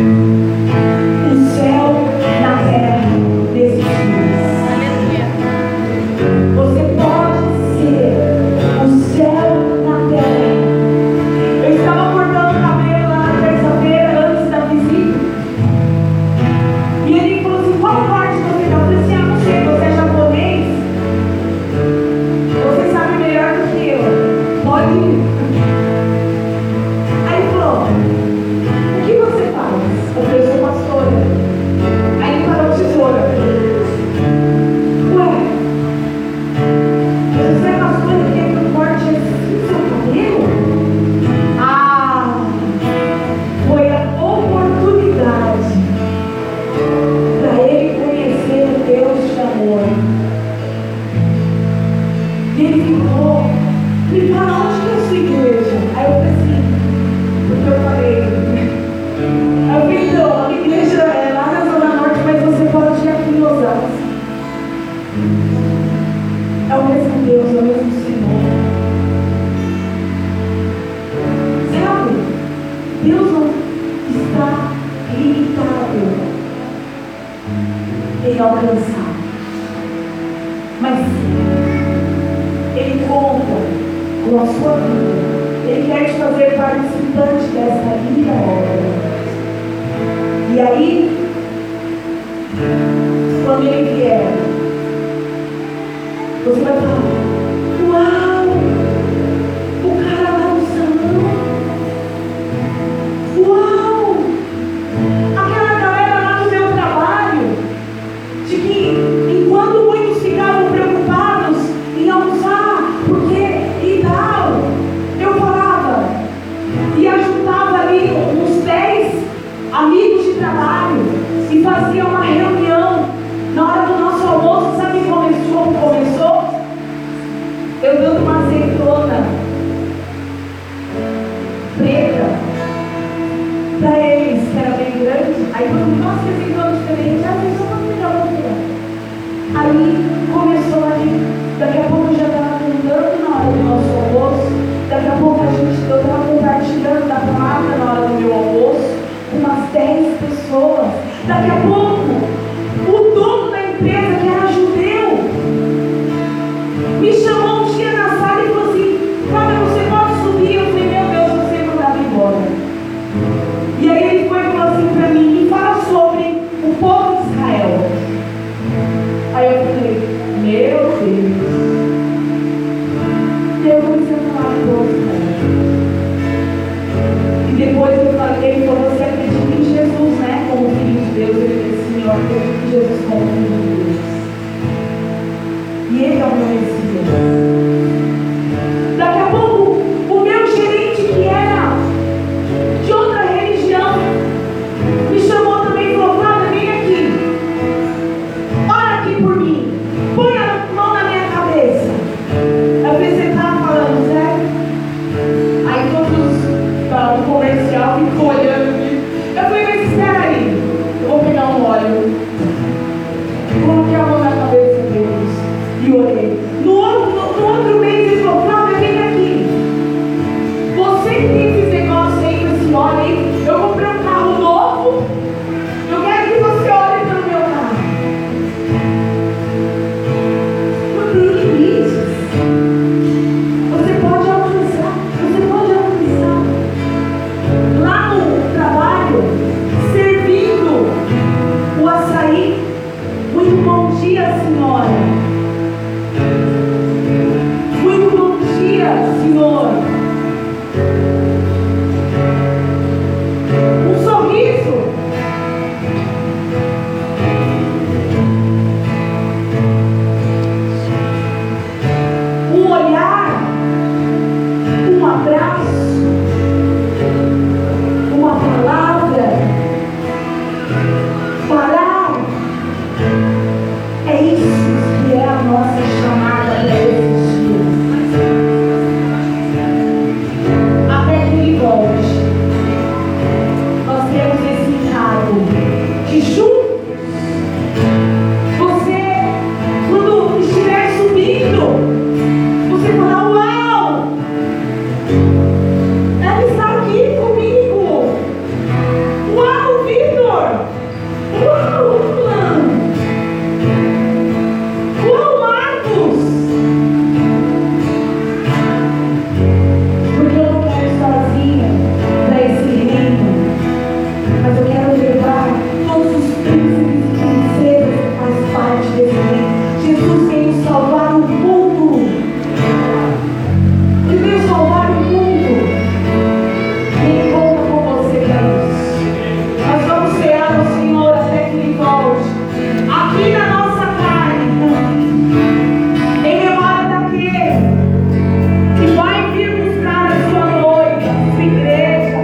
o céu na terra nesses dias. Aleluia. Você pode ser o céu na terra. Eu estava cortando o cabelo lá na terça-feira, antes da visita. E ele falou assim: qual parte você está? Eu falei assim: não sei, você é japonês? Você sabe melhor do que eu. Pode ir. Aí ele falou: o que você faz? Eu falei: eu sou pastora. Aí ele parou tesoura. Ué, você é pastora e quer que eu corte assim seu cabelo? Ah, foi a oportunidade para ele conhecer o Deus de amor. E ele ficou: me fala, onde que é a sua igreja? Aí eu falei assim, porque eu falei, eu falei: então, a minha igreja é lá na Zona Norte, mas você pode ir aqui em Osasco. É o mesmo Deus, é o mesmo Senhor. Sabe? Deus não está limitado em alcançar, mas Ele conta com a sua vida. Ele quer te fazer participante dessa linda obra. E aí, quando Ele vier, você vai falar: uau, o cara lá no salão, uau, aquela galera lá no meu trabalho, de que enquanto muitos ficavam preocupados em almoçar, porque e tal, eu falava e ajuntava ali uns 10 amigos de trabalho e fazia uma reunião na hora do nosso almoço. Sabe como começou? Eu dando uma azeitona preta para eles, que era bem grande. Aí todo mundo: nossa, que azeitona diferente. Ah, azeitona legal, legal. Aí começou ali. Daqui a pouco eu já estava cantando na hora do nosso almoço. Daqui a pouco eu estava compartilhando da palavra na hora do meu almoço com umas 10 pessoas. Daqui a pouco o dono da empresa, que era judeu, me chamou um dia na sala e falou assim: Fábio, você pode subir? Eu falei: meu Deus, você mandava embora. E aí ele foi e falou assim para mim: me fala sobre o povo de Israel. Aí eu falei: olhar, um abraço,